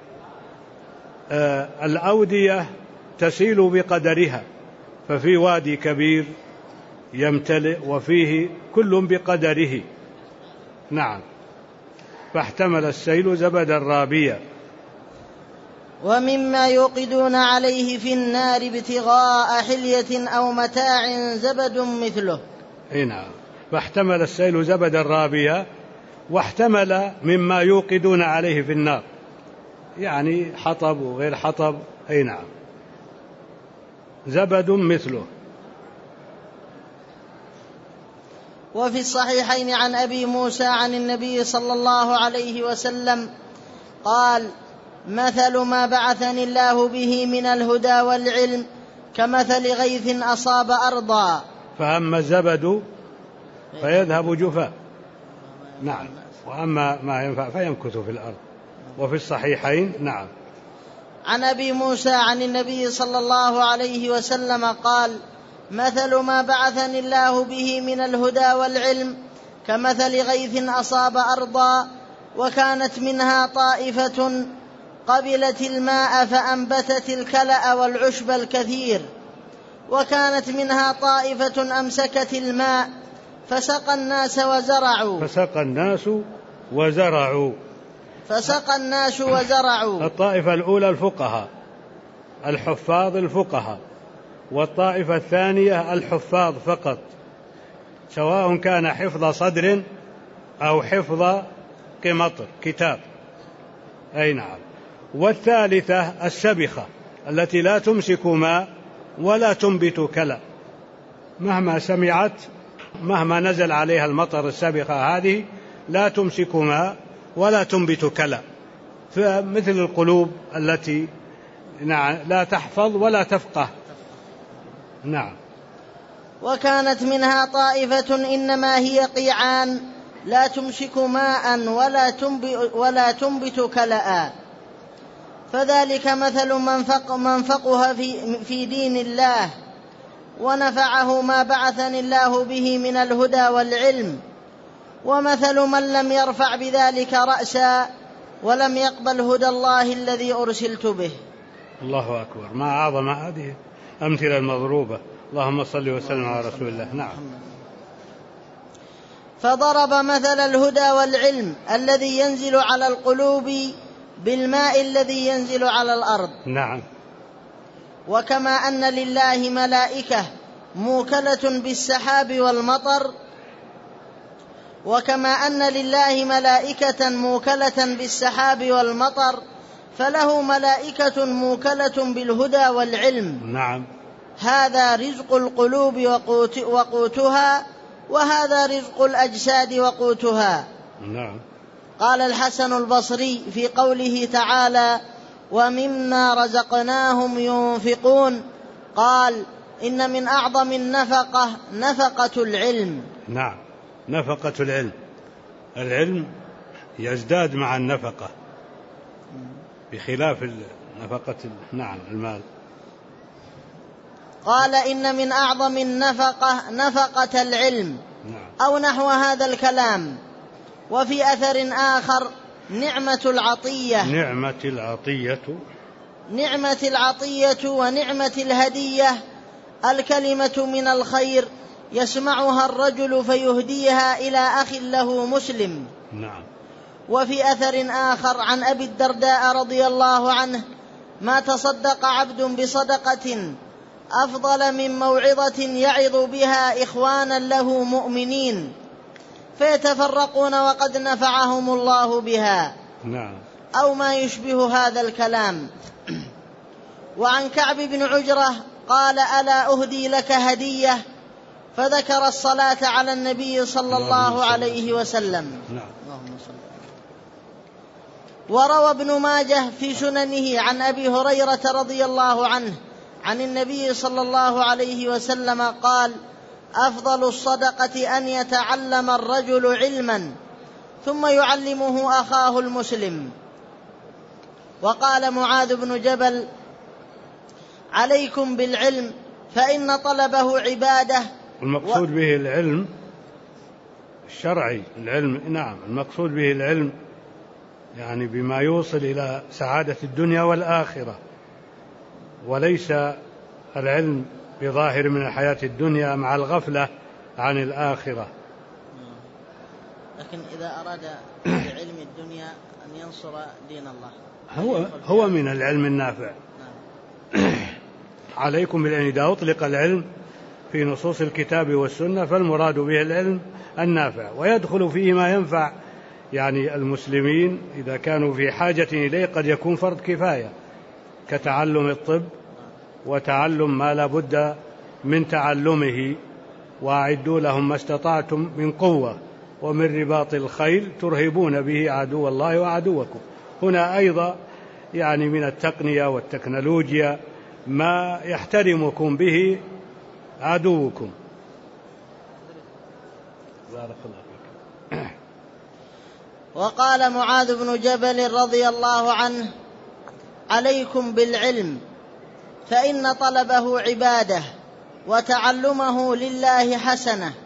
الأودية تسيل بقدرها، ففي وادي كبير يمتلئ وفيه كل بقدره. نعم. فاحتمل السيل زبدا رابيا. ومما يوقدون عليه في النار ابتغاء حلية أو متاع زبد مثله. نعم. فاحتمل السيل زبدا رابيا، واحتمل مما يوقدون عليه في النار، يعني حطب وغير حطب. أي نعم. زبد مثله. وفي الصحيحين عن أبي موسى عن النبي صلى الله عليه وسلم قال: مثل ما بعثني الله به من الهدى والعلم كمثل غيث أصاب أرضا فأما الزبد فيذهب جفاء. نعم. وأما ما ينفع فيمكث في الأرض. وفي الصحيحين نعم عن أبي موسى عن النبي صلى الله عليه وسلم قال: مثل ما بعثني الله به من الهدى والعلم كمثل غيث أصاب أرضا وكانت منها طائفة قبلت الماء فأنبتت الكلأ والعشب الكثير، وكانت منها طائفة أمسكت الماء فسقى الناس وزرعوا. الطائفة الأولى الفقهاء الحفاظ الفقهاء، والطائفة الثانية الحفاظ فقط، سواء كان حفظ صدر أو حفظ قمطر كتاب. أي نعم. والثالثة السبخة التي لا تمسك ماء ولا تنبت كلأ، مهما سمعت مهما نزل عليها المطر السبخة هذه لا تمسك ماء ولا تنبت كلأ، فمثل القلوب التي لا تحفظ ولا تفقه. نعم. وكانت منها طائفة إنما هي قيعان لا تمسك ماء ولا تنبت كلأ، فذلك مثل من فقه في دين الله ونفعه ما بعثني الله به من الهدى والعلم، ومثل من لم يرفع بذلك رأسا ولم يقبل هدى الله الذي أرسلت به. الله أكبر، ما أعظم هذه أمثلة المضروبة. اللهم صل وسلم على رسول الله. نعم. فضرب مثل الهدى والعلم الذي ينزل على القلوب بالماء الذي ينزل على الأرض. نعم. وكما أن لله ملائكة موكلة بالسحاب والمطر، وكما أن لله ملائكة موكلة بالسحاب والمطر، فله ملائكة موكلة بالهدى والعلم. نعم. هذا رزق القلوب وقوتها، وهذا رزق الأجساد وقوتها. نعم. قال الحسن البصري في قوله تعالى: ومما رزقناهم ينفقون، قال: إن من أعظم النفقة نفقة العلم. نعم، نفقة العلم. العلم يزداد مع النفقة بخلاف نفقة المال. قال: إن من أعظم النفقة نفقة العلم. نعم. أو نحو هذا الكلام. وفي أثر آخر: نعمة العطية ونعمة الهدية الكلمة من الخير يسمعها الرجل فيهديها إلى أخ له مسلم. نعم. وفي أثر آخر عن أبي الدرداء رضي الله عنه: ما تصدق عبد بصدقة أفضل من موعظة يعظ بها إخوانا له مؤمنين فيتفرقون وقد نفعهم الله بها. نعم. أو ما يشبه هذا الكلام. وعن كعب بن عجرة قال: ألا أهدي لك هدية؟ فذكر الصلاة على النبي صلى الله عليه وسلم. نعم. وروى ابن ماجه في سننه عن أبي هريرة رضي الله عنه عن النبي صلى الله عليه وسلم قال: أفضل الصدقة أن يتعلم الرجل علما ثم يعلمه أخاه المسلم. وقال معاذ بن جبل: عليكم بالعلم فإن طلبه عبادة. المقصود به العلم الشرعي، العلم. نعم، المقصود به العلم يعني بما يوصل إلى سعادة الدنيا والآخرة، وليس العلم بظاهر من الحياة الدنيا مع الغفلة عن الآخرة. لكن إذا أراد بعلم الدنيا أن ينصر دين الله هو من العلم النافع. عليكم بالعلم. إذا أطلق العلم في نصوص الكتاب والسنة فالمراد به العلم النافع، ويدخل فيه ما ينفع يعني المسلمين إذا كانوا في حاجة إليه، قد يكون فرض كفاية كتعلم الطب وتعلم ما لا بد من تعلمه. وأعدوا لهم ما استطعتم من قوة ومن رباط الخيل ترهبون به عدو الله وعدوكم. هنا أيضا يعني من التقنية والتكنولوجيا ما يحترمكم به عدوكم. بارك الله فيك. وقال معاذ بن جبل رضي الله عنه: عليكم بالعلم فإن طلبه عبادة وتعلمه لله حسنة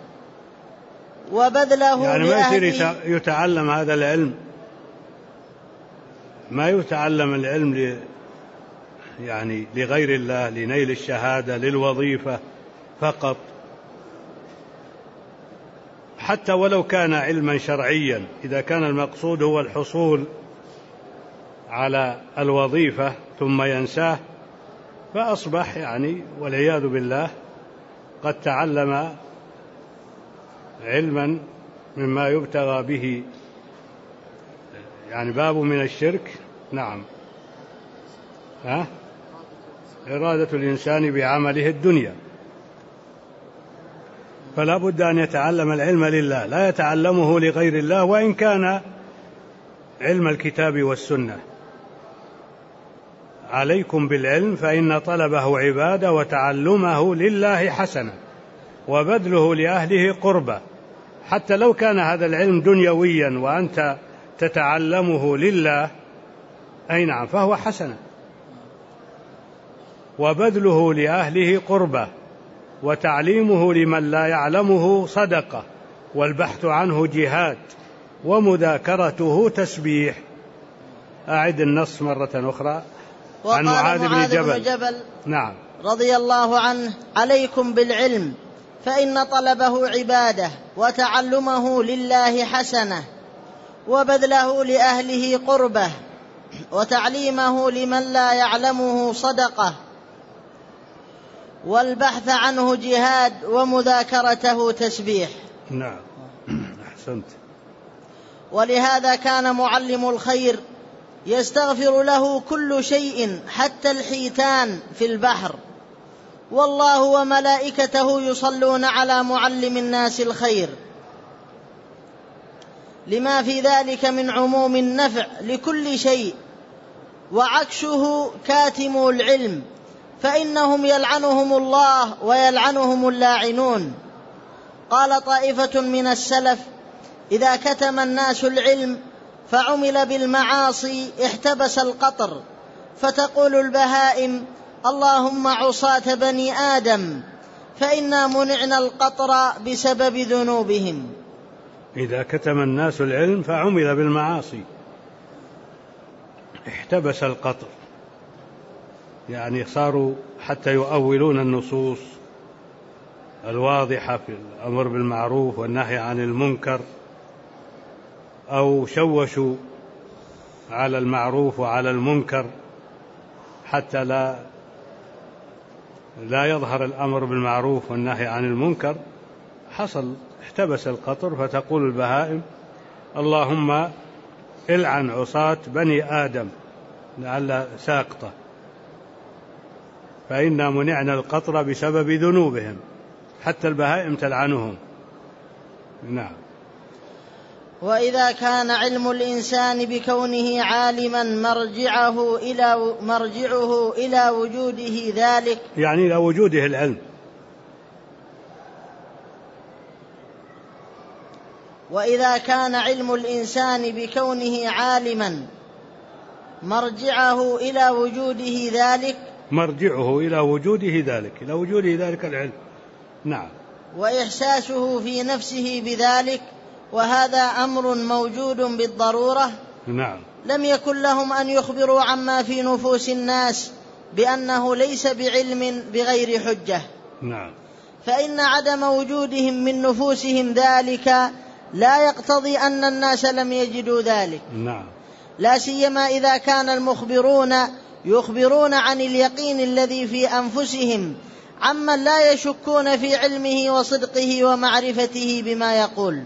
وبذله يعني ما يصير يتعلم هذا العلم، ما يتعلم العلم يعني لغير الله، لنيل الشهادة، للوظيفة فقط، حتى ولو كان علما شرعيا. إذا كان المقصود هو الحصول على الوظيفة ثم ينساه فأصبح يعني والعياذ بالله قد تعلم علما مما يبتغى به يعني باب من الشرك. نعم. إرادة الإنسان بعمله الدنيا، فلا بد أن يتعلم العلم لله، لا يتعلمه لغير الله وإن كان علم الكتاب والسنة. عليكم بالعلم فإن طلبه عبادة وتعلمه لله حسنة وبذله لأهله قربة. حتى لو كان هذا العلم دنيويا وأنت تتعلمه لله، أي نعم، فهو حسنة. وبذله لأهله قربة وتعليمه لمن لا يعلمه صدقة والبحث عنه جهاد ومذاكرته تسبيح. أعد النص مرة أخرى. عن معاذ بن جبل نعم رضي الله عنه: عليكم بالعلم فإن طلبه عبادة، وتعلمه لله حسنة، وبذله لأهله قربة، وتعليمه لمن لا يعلمه صدقة، والبحث عنه جهاد، ومذاكرته تسبيح. نعم أحسنت. ولهذا كان معلم الخير يستغفر له كل شيء حتى الحيتان في البحر، والله وملائكته يصلون على معلم الناس الخير، لما في ذلك من عموم النفع لكل شيء. وعكسه كاتم العلم، فإنهم يلعنهم الله ويلعنهم اللاعنون. قال طائفة من السلف: إذا كتم الناس العلم فعمل بالمعاصي احتبس القطر، فتقول البهائم: اللهم عصاة بني آدم، فإنا منعنا القطر بسبب ذنوبهم. إذا كتم الناس العلم فعمل بالمعاصي احتبس القطر، يعني صاروا حتى يؤولون النصوص الواضحة في الأمر بالمعروف والنهي عن المنكر، أو شوشوا على المعروف وعلى المنكر حتى لا يظهر الأمر بالمعروف والنهي عن المنكر. حصل احتبس القطر، فتقول البهائم: اللهم العن عصاة بني آدم، لعل ساقطة، فإنا منعنا القطر بسبب ذنوبهم. حتى البهائم تلعنهم. نعم. وإذا كان علم الإنسان بكونه عالما مرجعه إلى وجوده ذلك، يعني إلى وجوده العلم. وإذا كان علم الإنسان بكونه عالما مرجعه إلى وجوده ذلك، مرجعه إلى وجوده ذلك، إلى وجوده ذلك العلم. نعم. وإحساسه في نفسه بذلك، وهذا أمر موجود بالضرورة. نعم. لم يكن لهم أن يخبروا عما في نفوس الناس بأنه ليس بعلم بغير حجة. نعم. فإن عدم وجودهم من نفوسهم ذلك لا يقتضي أن الناس لم يجدوا ذلك. نعم. لا سيما إذا كان المخبرون يخبرون عن اليقين الذي في أنفسهم عمن لا يشكون في علمه وصدقه ومعرفته بما يقول.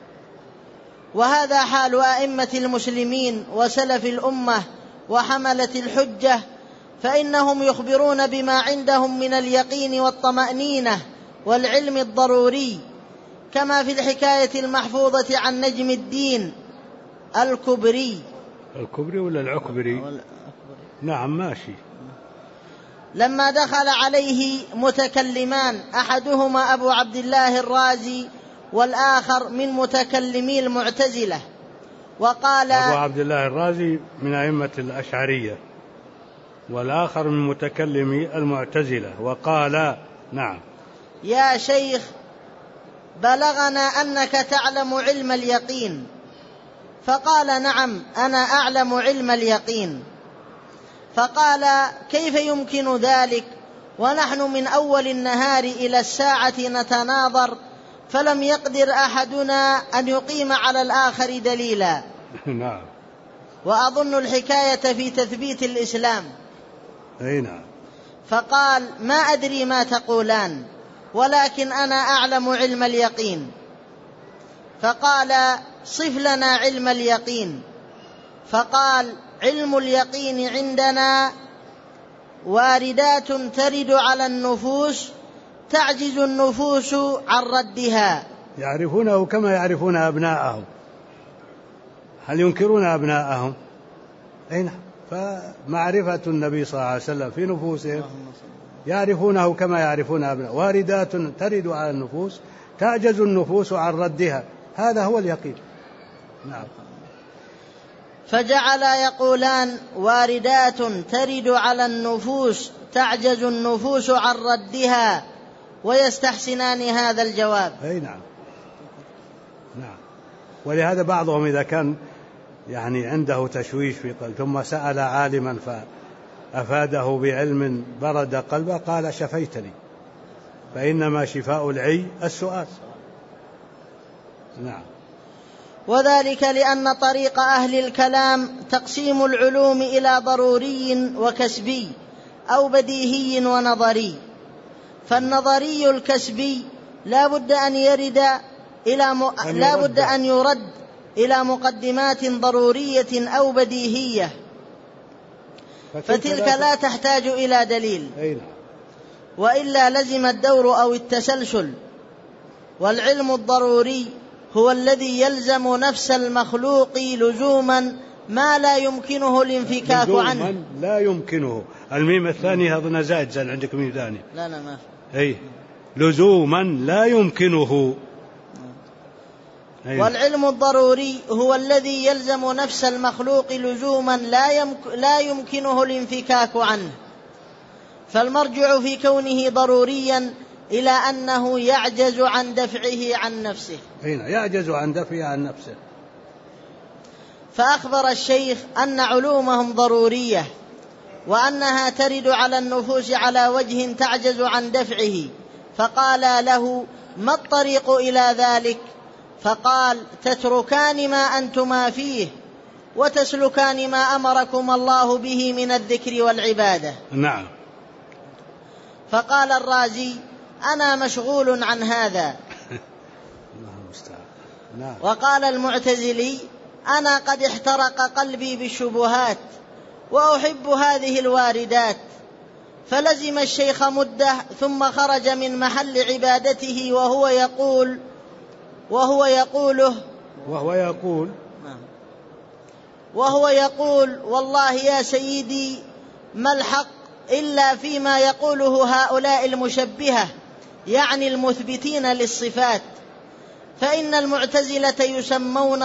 وهذا حال أئمة المسلمين وسلف الأمة وحملة الحجة، فإنهم يخبرون بما عندهم من اليقين والطمأنينة والعلم الضروري، كما في الحكاية المحفوظة عن نجم الدين الكبري ولا العكبري؟ نعم ماشي. لما دخل عليه متكلمان، أحدهما أبو عبد الله الرازي، والآخر من متكلمي المعتزلة، وقال: أبو عبد الله الرازي من أئمة الأشعرية، والآخر من متكلمي المعتزلة، وقال: نعم يا شيخ، بلغنا أنك تعلم علم اليقين. فقال: نعم، أنا أعلم علم اليقين. فقال: كيف يمكن ذلك ونحن من أول النهار إلى الساعة نتناظر، فلم يقدر أحدنا أن يقيم على الآخر دليلا. نعم. وأظن الحكاية في تثبيت الإسلام. أي نعم. فقال: ما أدري ما تقولان، ولكن أنا أعلم علم اليقين. فقال: صف لنا علم اليقين. فقال: علم اليقين عندنا واردات ترد على النفوس تعجز النفوس عن ردها. يعرفونه كما يعرفون أبناءهم. هل ينكرون أبناءهم؟ أين؟ فمعرفة النبي صلى الله عليه وسلم في نفوسهم يعرفونه كما يعرفون أبناءهم. واردات ترد على النفوس تعجز النفوس عن ردها، هذا هو اليقين. نعم. فجعل يقولان: واردات ترد على النفوس تعجز النفوس عن ردها، ويستحسنان هذا الجواب. أي نعم. نعم. ولهذا بعضهم إذا كان يعني عنده تشويش في قلب، ثم سأل عالما فأفاده بعلم برد قلبه، قال شفيتني، فإنما شفاء العي السؤال. نعم. وذلك لأن طريق أهل الكلام تقسيم العلوم إلى ضروري وكسبي أو بديهي ونظري، فالنظري الكسبي لا بد أن يرد إلى مقدمات ضرورية أو بديهية، فتلك لا تحتاج إلى دليل، وإلا لزم الدور أو التسلسل. والعلم الضروري هو الذي يلزم نفس المخلوق لزوما ما لا يمكنه الانفكاك عنه. لا يمكنه، الميم الثانية أظن زائد عندك ميم ثاني. لا ما أي لزوما لا يمكنه. والعلم الضروري هو الذي يلزم نفس المخلوق لزوما لا يمكنه الانفكاك عنه، فالمرجع في كونه ضروريا إلى أنه يعجز عن دفعه عن نفسه. يعجز عن دفعه عن نفسه. فأخبر الشيخ أن علومهم ضرورية، وأنها ترد على النفوس على وجه تعجز عن دفعه، فقال له: ما الطريق إلى ذلك؟ فقال: تتركان ما أنتما فيه وتسلكان ما أمركم الله به من الذكر والعبادة. نعم. فقال الرازي: أنا مشغول عن هذا. نعم. وقال المعتزلي: أنا قد احترق قلبي بالشبهات وأحب هذه الواردات. فلزم الشيخ مدة ثم خرج من محل عبادته وهو يقول: والله يا سيدي ما الحق إلا فيما يقوله هؤلاء المشبهة، يعني المثبتين للصفات، فإن المعتزلة يسمون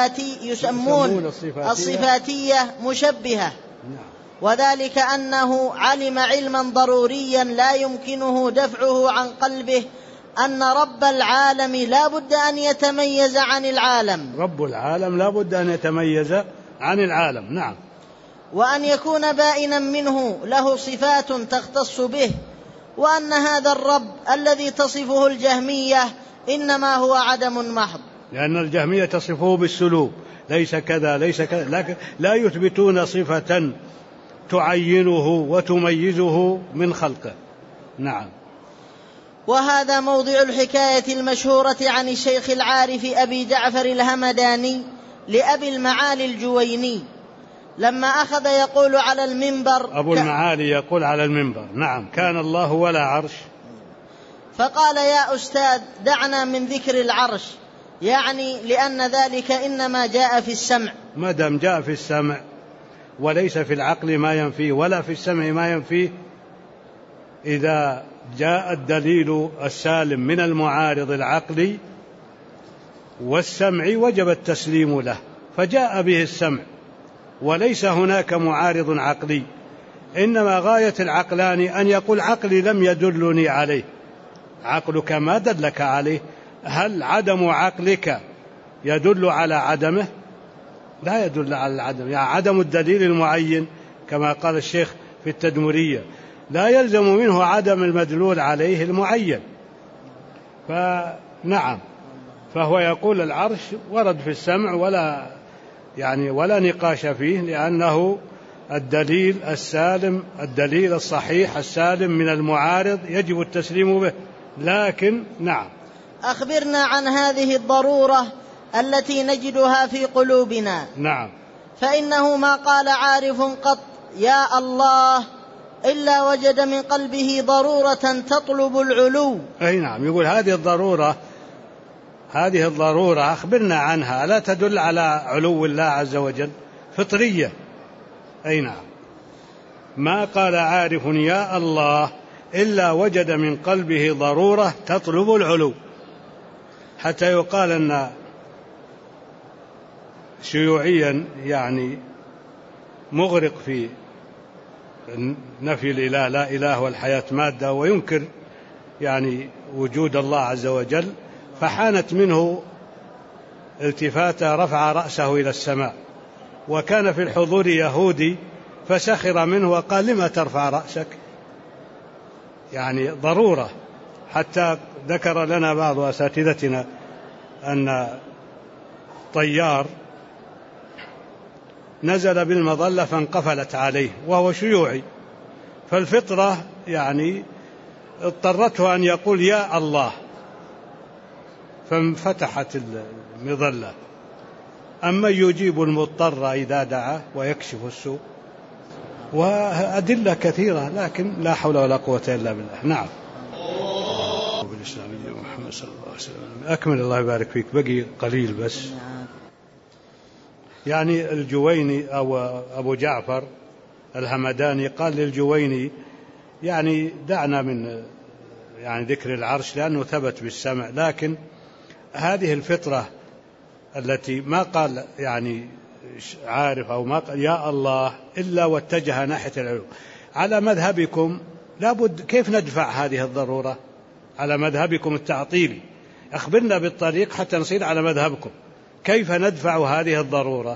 الصفاتية مشبهة، وذلك أنه علم علما ضروريا لا يمكنه دفعه عن قلبه أن رب العالم لا بد أن يتميز عن العالم. رب العالم لا بد أن يتميز عن العالم. نعم. وأن يكون بائنا منه له صفات تختص به، وأن هذا الرب الذي تصفه الجهمية إنما هو عدم محض، لأن الجهمية تصفه بالسلوب، ليس كذا ليس كذا، لكن لا يثبتون صفة تعينه وتميزه من خلقه. نعم. وهذا موضع الحكاية المشهورة عن الشيخ العارف أبي جعفر الهمداني لأبي المعالي الجويني لما أخذ يقول على المنبر. أبو المعالي يقول على المنبر: نعم، كان الله ولا عرش. فقال: يا أستاذ دعنا من ذكر العرش، يعني لأن ذلك إنما جاء في السمع. ما دام جاء في السمع وليس في العقل ما ينفيه ولا في السمع ما ينفيه، إذا جاء الدليل السالم من المعارض العقلي والسمع وجب التسليم له، فجاء به السمع وليس هناك معارض عقلي، إنما غاية العقلان أن يقول: عقلي لم يدلني عليه. عقلك ما دلك عليه. هل عدم عقلك يدل على عدمه؟ لا يدل على العدم، يعني عدم الدليل المعين كما قال الشيخ في التدمرية لا يلزم منه عدم المدلول عليه المعين. فنعم، فهو يقول العرش ورد في السمع ولا نقاش فيه، لأنه الدليل السالم، الدليل الصحيح السالم من المعارض يجب التسليم به. لكن نعم، أخبرنا عن هذه الضرورة التي نجدها في قلوبنا. نعم. فإنه ما قال عارف قط يا الله إلا وجد من قلبه ضرورة تطلب العلو. أي نعم، يقول هذه الضرورة أخبرنا عنها، لا تدل على علو الله عز وجل، فطرية. أي نعم. ما قال عارف يا الله إلا وجد من قلبه ضرورة تطلب العلو، حتى يقال أن شيوعيا يعني مغرق في نفي الإله، لا إله والحياة مادة، وينكر يعني وجود الله عز وجل، فحانت منه التفاتة رفع رأسه إلى السماء وكان في الحضور يهودي فسخر منه وقال: لما ترفع رأسك؟ يعني ضرورة. حتى ذكر لنا بعض أساتذتنا أن طيار نزل بالمظلة فانقفلت عليه وهو شيوعي، فالفطرة يعني اضطرته أن يقول: يا الله، فانفتحت المظلة. أما يجيب المضطر إذا دعا ويكشف السوء، وأدلة كثيرة، لكن لا حول ولا قوة إلا بالله. نعم. بالإسلامية محمد صلى الله عليه وسلم. أكمل الله يبارك فيك، بقي قليل بس. يعني الجويني أو أبو جعفر الهمداني قال للجويني: يعني دعنا من يعني ذكر العرش لأنه ثبت بالسمع، لكن هذه الفطرة التي ما قال يعني عارف أو ما قال يا الله إلا واتجه ناحية العلو. على مذهبكم لابد، كيف ندفع هذه الضرورة؟ على مذهبكم التعطيلي، أخبرنا بالطريق حتى نصير على مذهبكم، كيف ندفع هذه الضرورة؟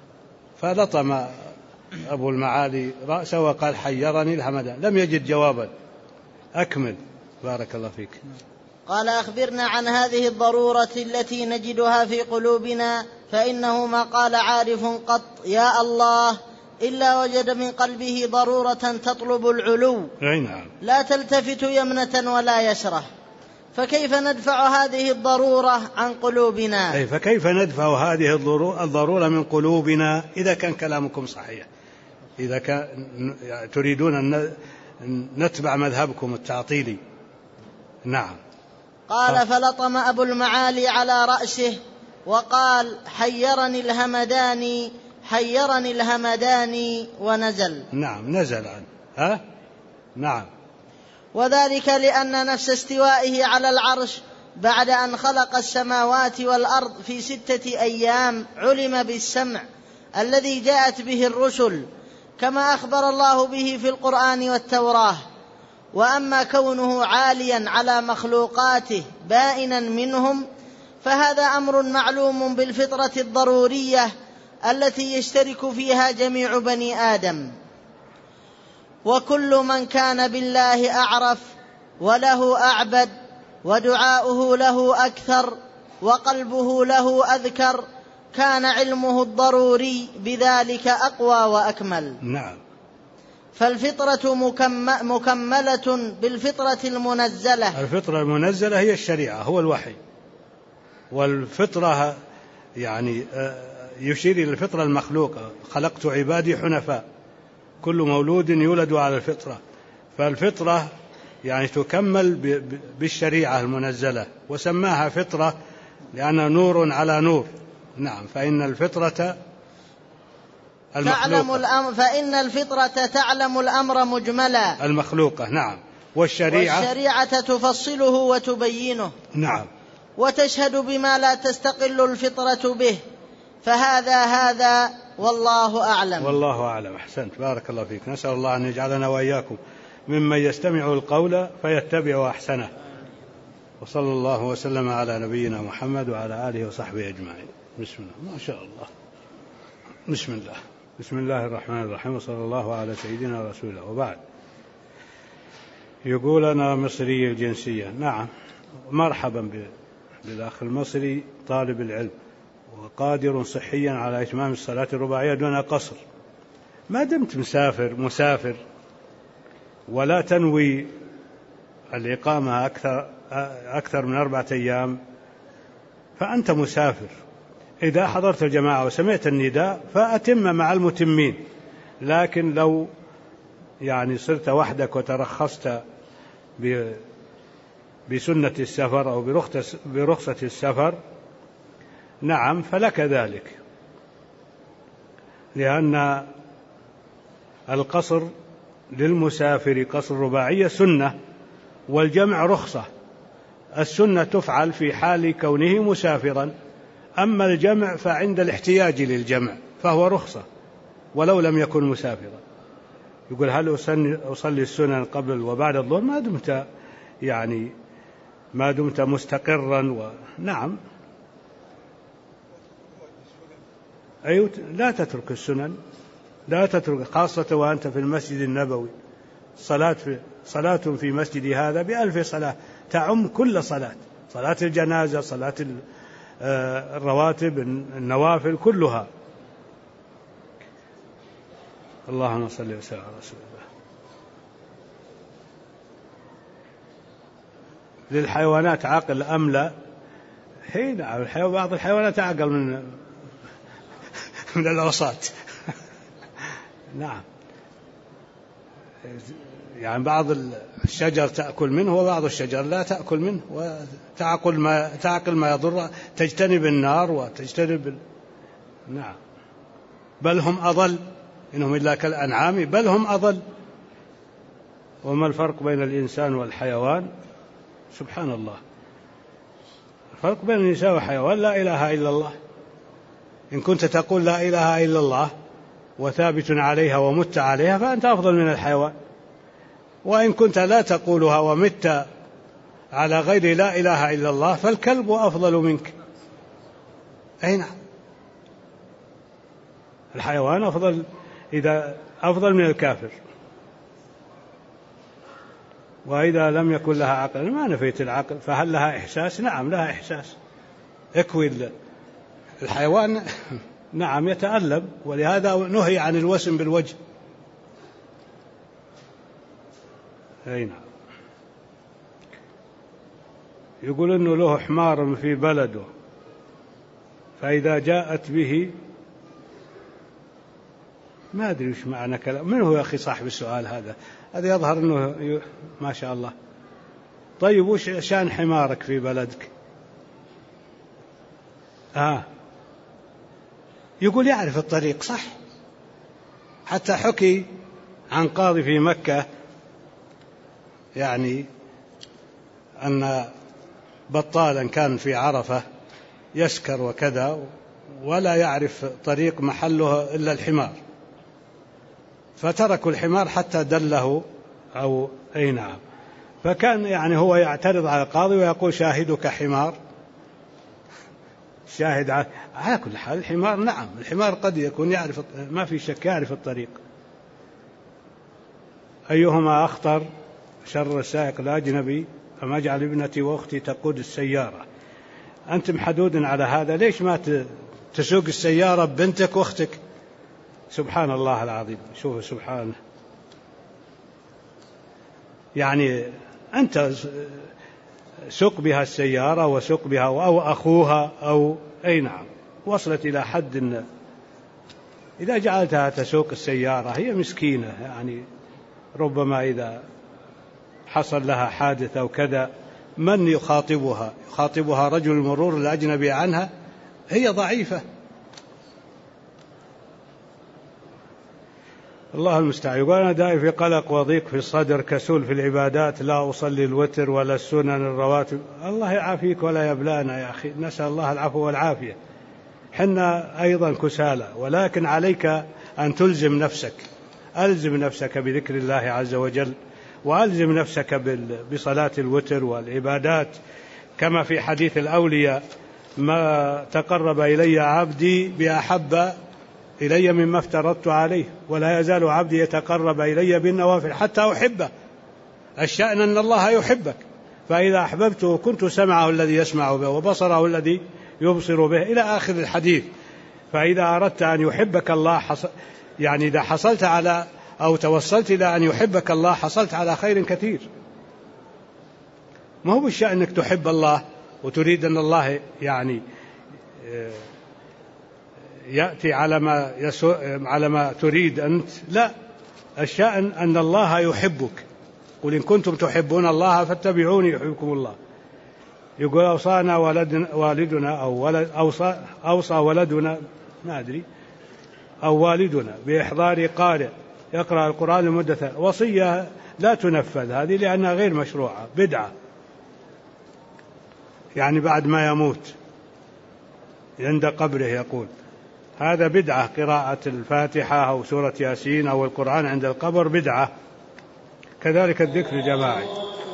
فلطم أبو المعالي رأسه وقال: حيرني الهمدان. لم يجد جوابا. أكمل بارك الله فيك. قال: أخبرنا عن هذه الضرورة التي نجدها في قلوبنا، فإنه ما قال عارف قط يا الله إلا وجد من قلبه ضرورة تطلب العلو، لا تلتفت يمنة ولا يسرة. فكيف ندفع هذه الضرورة عن قلوبنا؟ فكيف ندفع هذه الضرورة من قلوبنا إذا كان كلامكم صحيح، إذا كان تريدون أن نتبع مذهبكم التعطيلي. نعم. قال: فلطم أبو المعالي على رأسه وقال: حيرني الهمداني، حيرني الهمداني، ونزل. نعم، نزل عنه. نعم. وذلك لأن نفس استوائه على العرش بعد أن خلق السماوات والأرض في 6 أيام علم بالسمع الذي جاءت به الرسل، كما أخبر الله به في القرآن والتوراة. وأما كونه عاليا على مخلوقاته بائنا منهم فهذا أمر معلوم بالفطرة الضرورية التي يشترك فيها جميع بني آدم. وكل من كان بالله أعرف وله أعبد ودعاؤه له أكثر وقلبه له أذكر كان علمه الضروري بذلك أقوى وأكمل. نعم. فالفطرة مكملة بالفطرة المنزلة. الفطرة المنزلة هي الشريعة، هو الوحي. والفطرة يعني يشير إلى الفطرة المخلوقة: خلقت عبادي حنفاء، كل مولود يولد على الفطرة. فالفطرة يعني تكمل بالشريعة المنزلة، وسماها فطرة لأن نور على نور. نعم. فإن الفطرة فإن الفطرة تعلم الأمر مجملا المخلوقة. نعم. والشريعة تفصله وتبينه. نعم. وتشهد بما لا تستقل الفطرة به. فهذا والله أعلم. والله أعلم. أحسنت بارك الله فيك. نسأل الله أن يجعلنا وإياكم ممن يستمع القول فيتبع أحسنه. وصلى الله وسلم على نبينا محمد وعلى آله وصحبه أجمعين. بسم الله. ما شاء الله. بسم الله. بسم الله الرحمن الرحيم، وصلى الله على سيدنا رسول الله. وبعد، يقول أنا مصري الجنسية. نعم، مرحبا بالأخ المصري طالب العلم وقادر صحيا على إتمام الصلاة الرباعية دون قصر. ما دمت مسافر ولا تنوي الإقامة أكثر من 4 أيام فأنت مسافر. إذا حضرت الجماعة وسمعت النداء فأتم مع المتمين. لكن لو يعني صرت وحدك وترخصت بسنة السفر أو برخصة السفر، نعم فلك ذلك، لأن القصر للمسافر قصر رباعية سنة والجمع رخصة. السنة تفعل في حال كونه مسافرا، أما الجمع فعند الاحتياج للجمع فهو رخصة ولو لم يكن مسافرا. يقول: هل أصلي السنن قبل وبعد الظهر ما دمت مستقرا نعم. أي لا تترك السنن، لا تترك، خاصة وأنت في المسجد النبوي. صلاة في مسجد هذا ب1000 صلاة تعم كل صلاة، صلاة الجنازة، صلاة الرواتب، النوافل كلها. اللهم صل وسلم على رسول الله. للحيوانات عقل أم لا؟ نعم، بعض الحيوانات أعقل من الأوساط. نعم، يعني بعض الشجر تأكل منه وبعض الشجر لا تأكل منه، وتعقل ما يضر، تجتنب النار وتجتنب نعم. بل هم أضل، إنهم إلا كالأنعام بل هم أضل. وما الفرق بين الإنسان والحيوان؟ سبحان الله، الفرق بين الإنسان والحيوان لا إله إلا الله. إن كنت تقول لا إله إلا الله وثابت عليها ومت عليها فأنت أفضل من الحيوان، وإن كنت لا تقولها ومت على غير لا إله إلا الله فالكلب أفضل منك. أي نعم، الحيوان أفضل من الكافر. وإذا لم يكن لها عقل، ما نفيت العقل، فهل لها إحساس؟ نعم لها إحساس. اكوي الحيوان نعم يتألم، ولهذا نهي عن الوسم بالوجه. أي نعم. يقول إنه له حمار في بلده، فإذا جاءت به، ما أدري وش معنى كلام. من هو يا أخي صاحب السؤال هذا يظهر أنه ما شاء الله. طيب وش شان حمارك في بلدك؟ يقول يعرف الطريق صح. حتى حكي عن قاضي في مكة يعني أن بطالا كان في عرفة يسكر وكذا ولا يعرف طريق محله إلا الحمار، فتركوا الحمار حتى دله أو أي نعم. فكان يعني هو يعترض على القاضي ويقول شاهدك حمار. شاهد على كل حال الحمار نعم، الحمار قد يكون يعرف، ما في شك يعرف الطريق. أيهما أخطر شر السائق الأجنبي أم أجعل ابنتي وأختي تقود السيارة؟ أنت محدود على هذا، ليش ما تسوق السيارة ببنتك وأختك؟ سبحان الله العظيم. شوف سبحانه، يعني أنت سوق بها السيارة وسوق بها أو أخوها أو أي نعم، وصلت إلى حد إذا جعلتها تسوق السيارة هي مسكينة، يعني ربما إذا حصل لها حادث أو كذا من يخاطبها رجل المرور الأجنبي عنها، هي ضعيفة. الله المستعان. يقول أنا دائما في قلق وضيق في الصدر، كسول في العبادات، لا أصلي الوتر ولا السنن الرواتب. الله يعافيك ولا يبلانا يا أخي، نسأل الله العفو والعافية. حنا أيضا كسالى، ولكن عليك أن تلزم نفسك، ألزم نفسك بذكر الله عز وجل، وألزم نفسك بصلاة الوتر والعبادات، كما في حديث الأولياء: ما تقرب إلي عبدي بأحب إلي مما افترضت عليه، ولا يزال عبدي يتقرب إلي بالنوافل حتى أحبه. الشأن أن الله يحبك، فإذا أحببته كنت سمعه الذي يسمع به وبصره الذي يبصر به إلى آخر الحديث. فإذا أردت أن يحبك الله يعني إذا حصلت على أو توصلت إلى أن يحبك الله حصلت على خير كثير. ما هو بالشأن أنك تحب الله وتريد أن الله يعني يأتي على ما تريد أنت، لا، الشأن أن الله يحبك. قل إن كنتم تحبون الله فاتبعوني يحبكم الله. يقول أوصانا والدنا أوصى ولدنا ما أدري أو والدنا بإحضار قارئ يقرأ القرآن لمدة، وصية لا تنفذ هذه لأنها غير مشروعة، بدعة، يعني بعد ما يموت عند قبره يقول هذا بدعة، قراءة الفاتحة أو سورة ياسين أو القرآن عند القبر بدعة. كذلك الذكر الجماعي.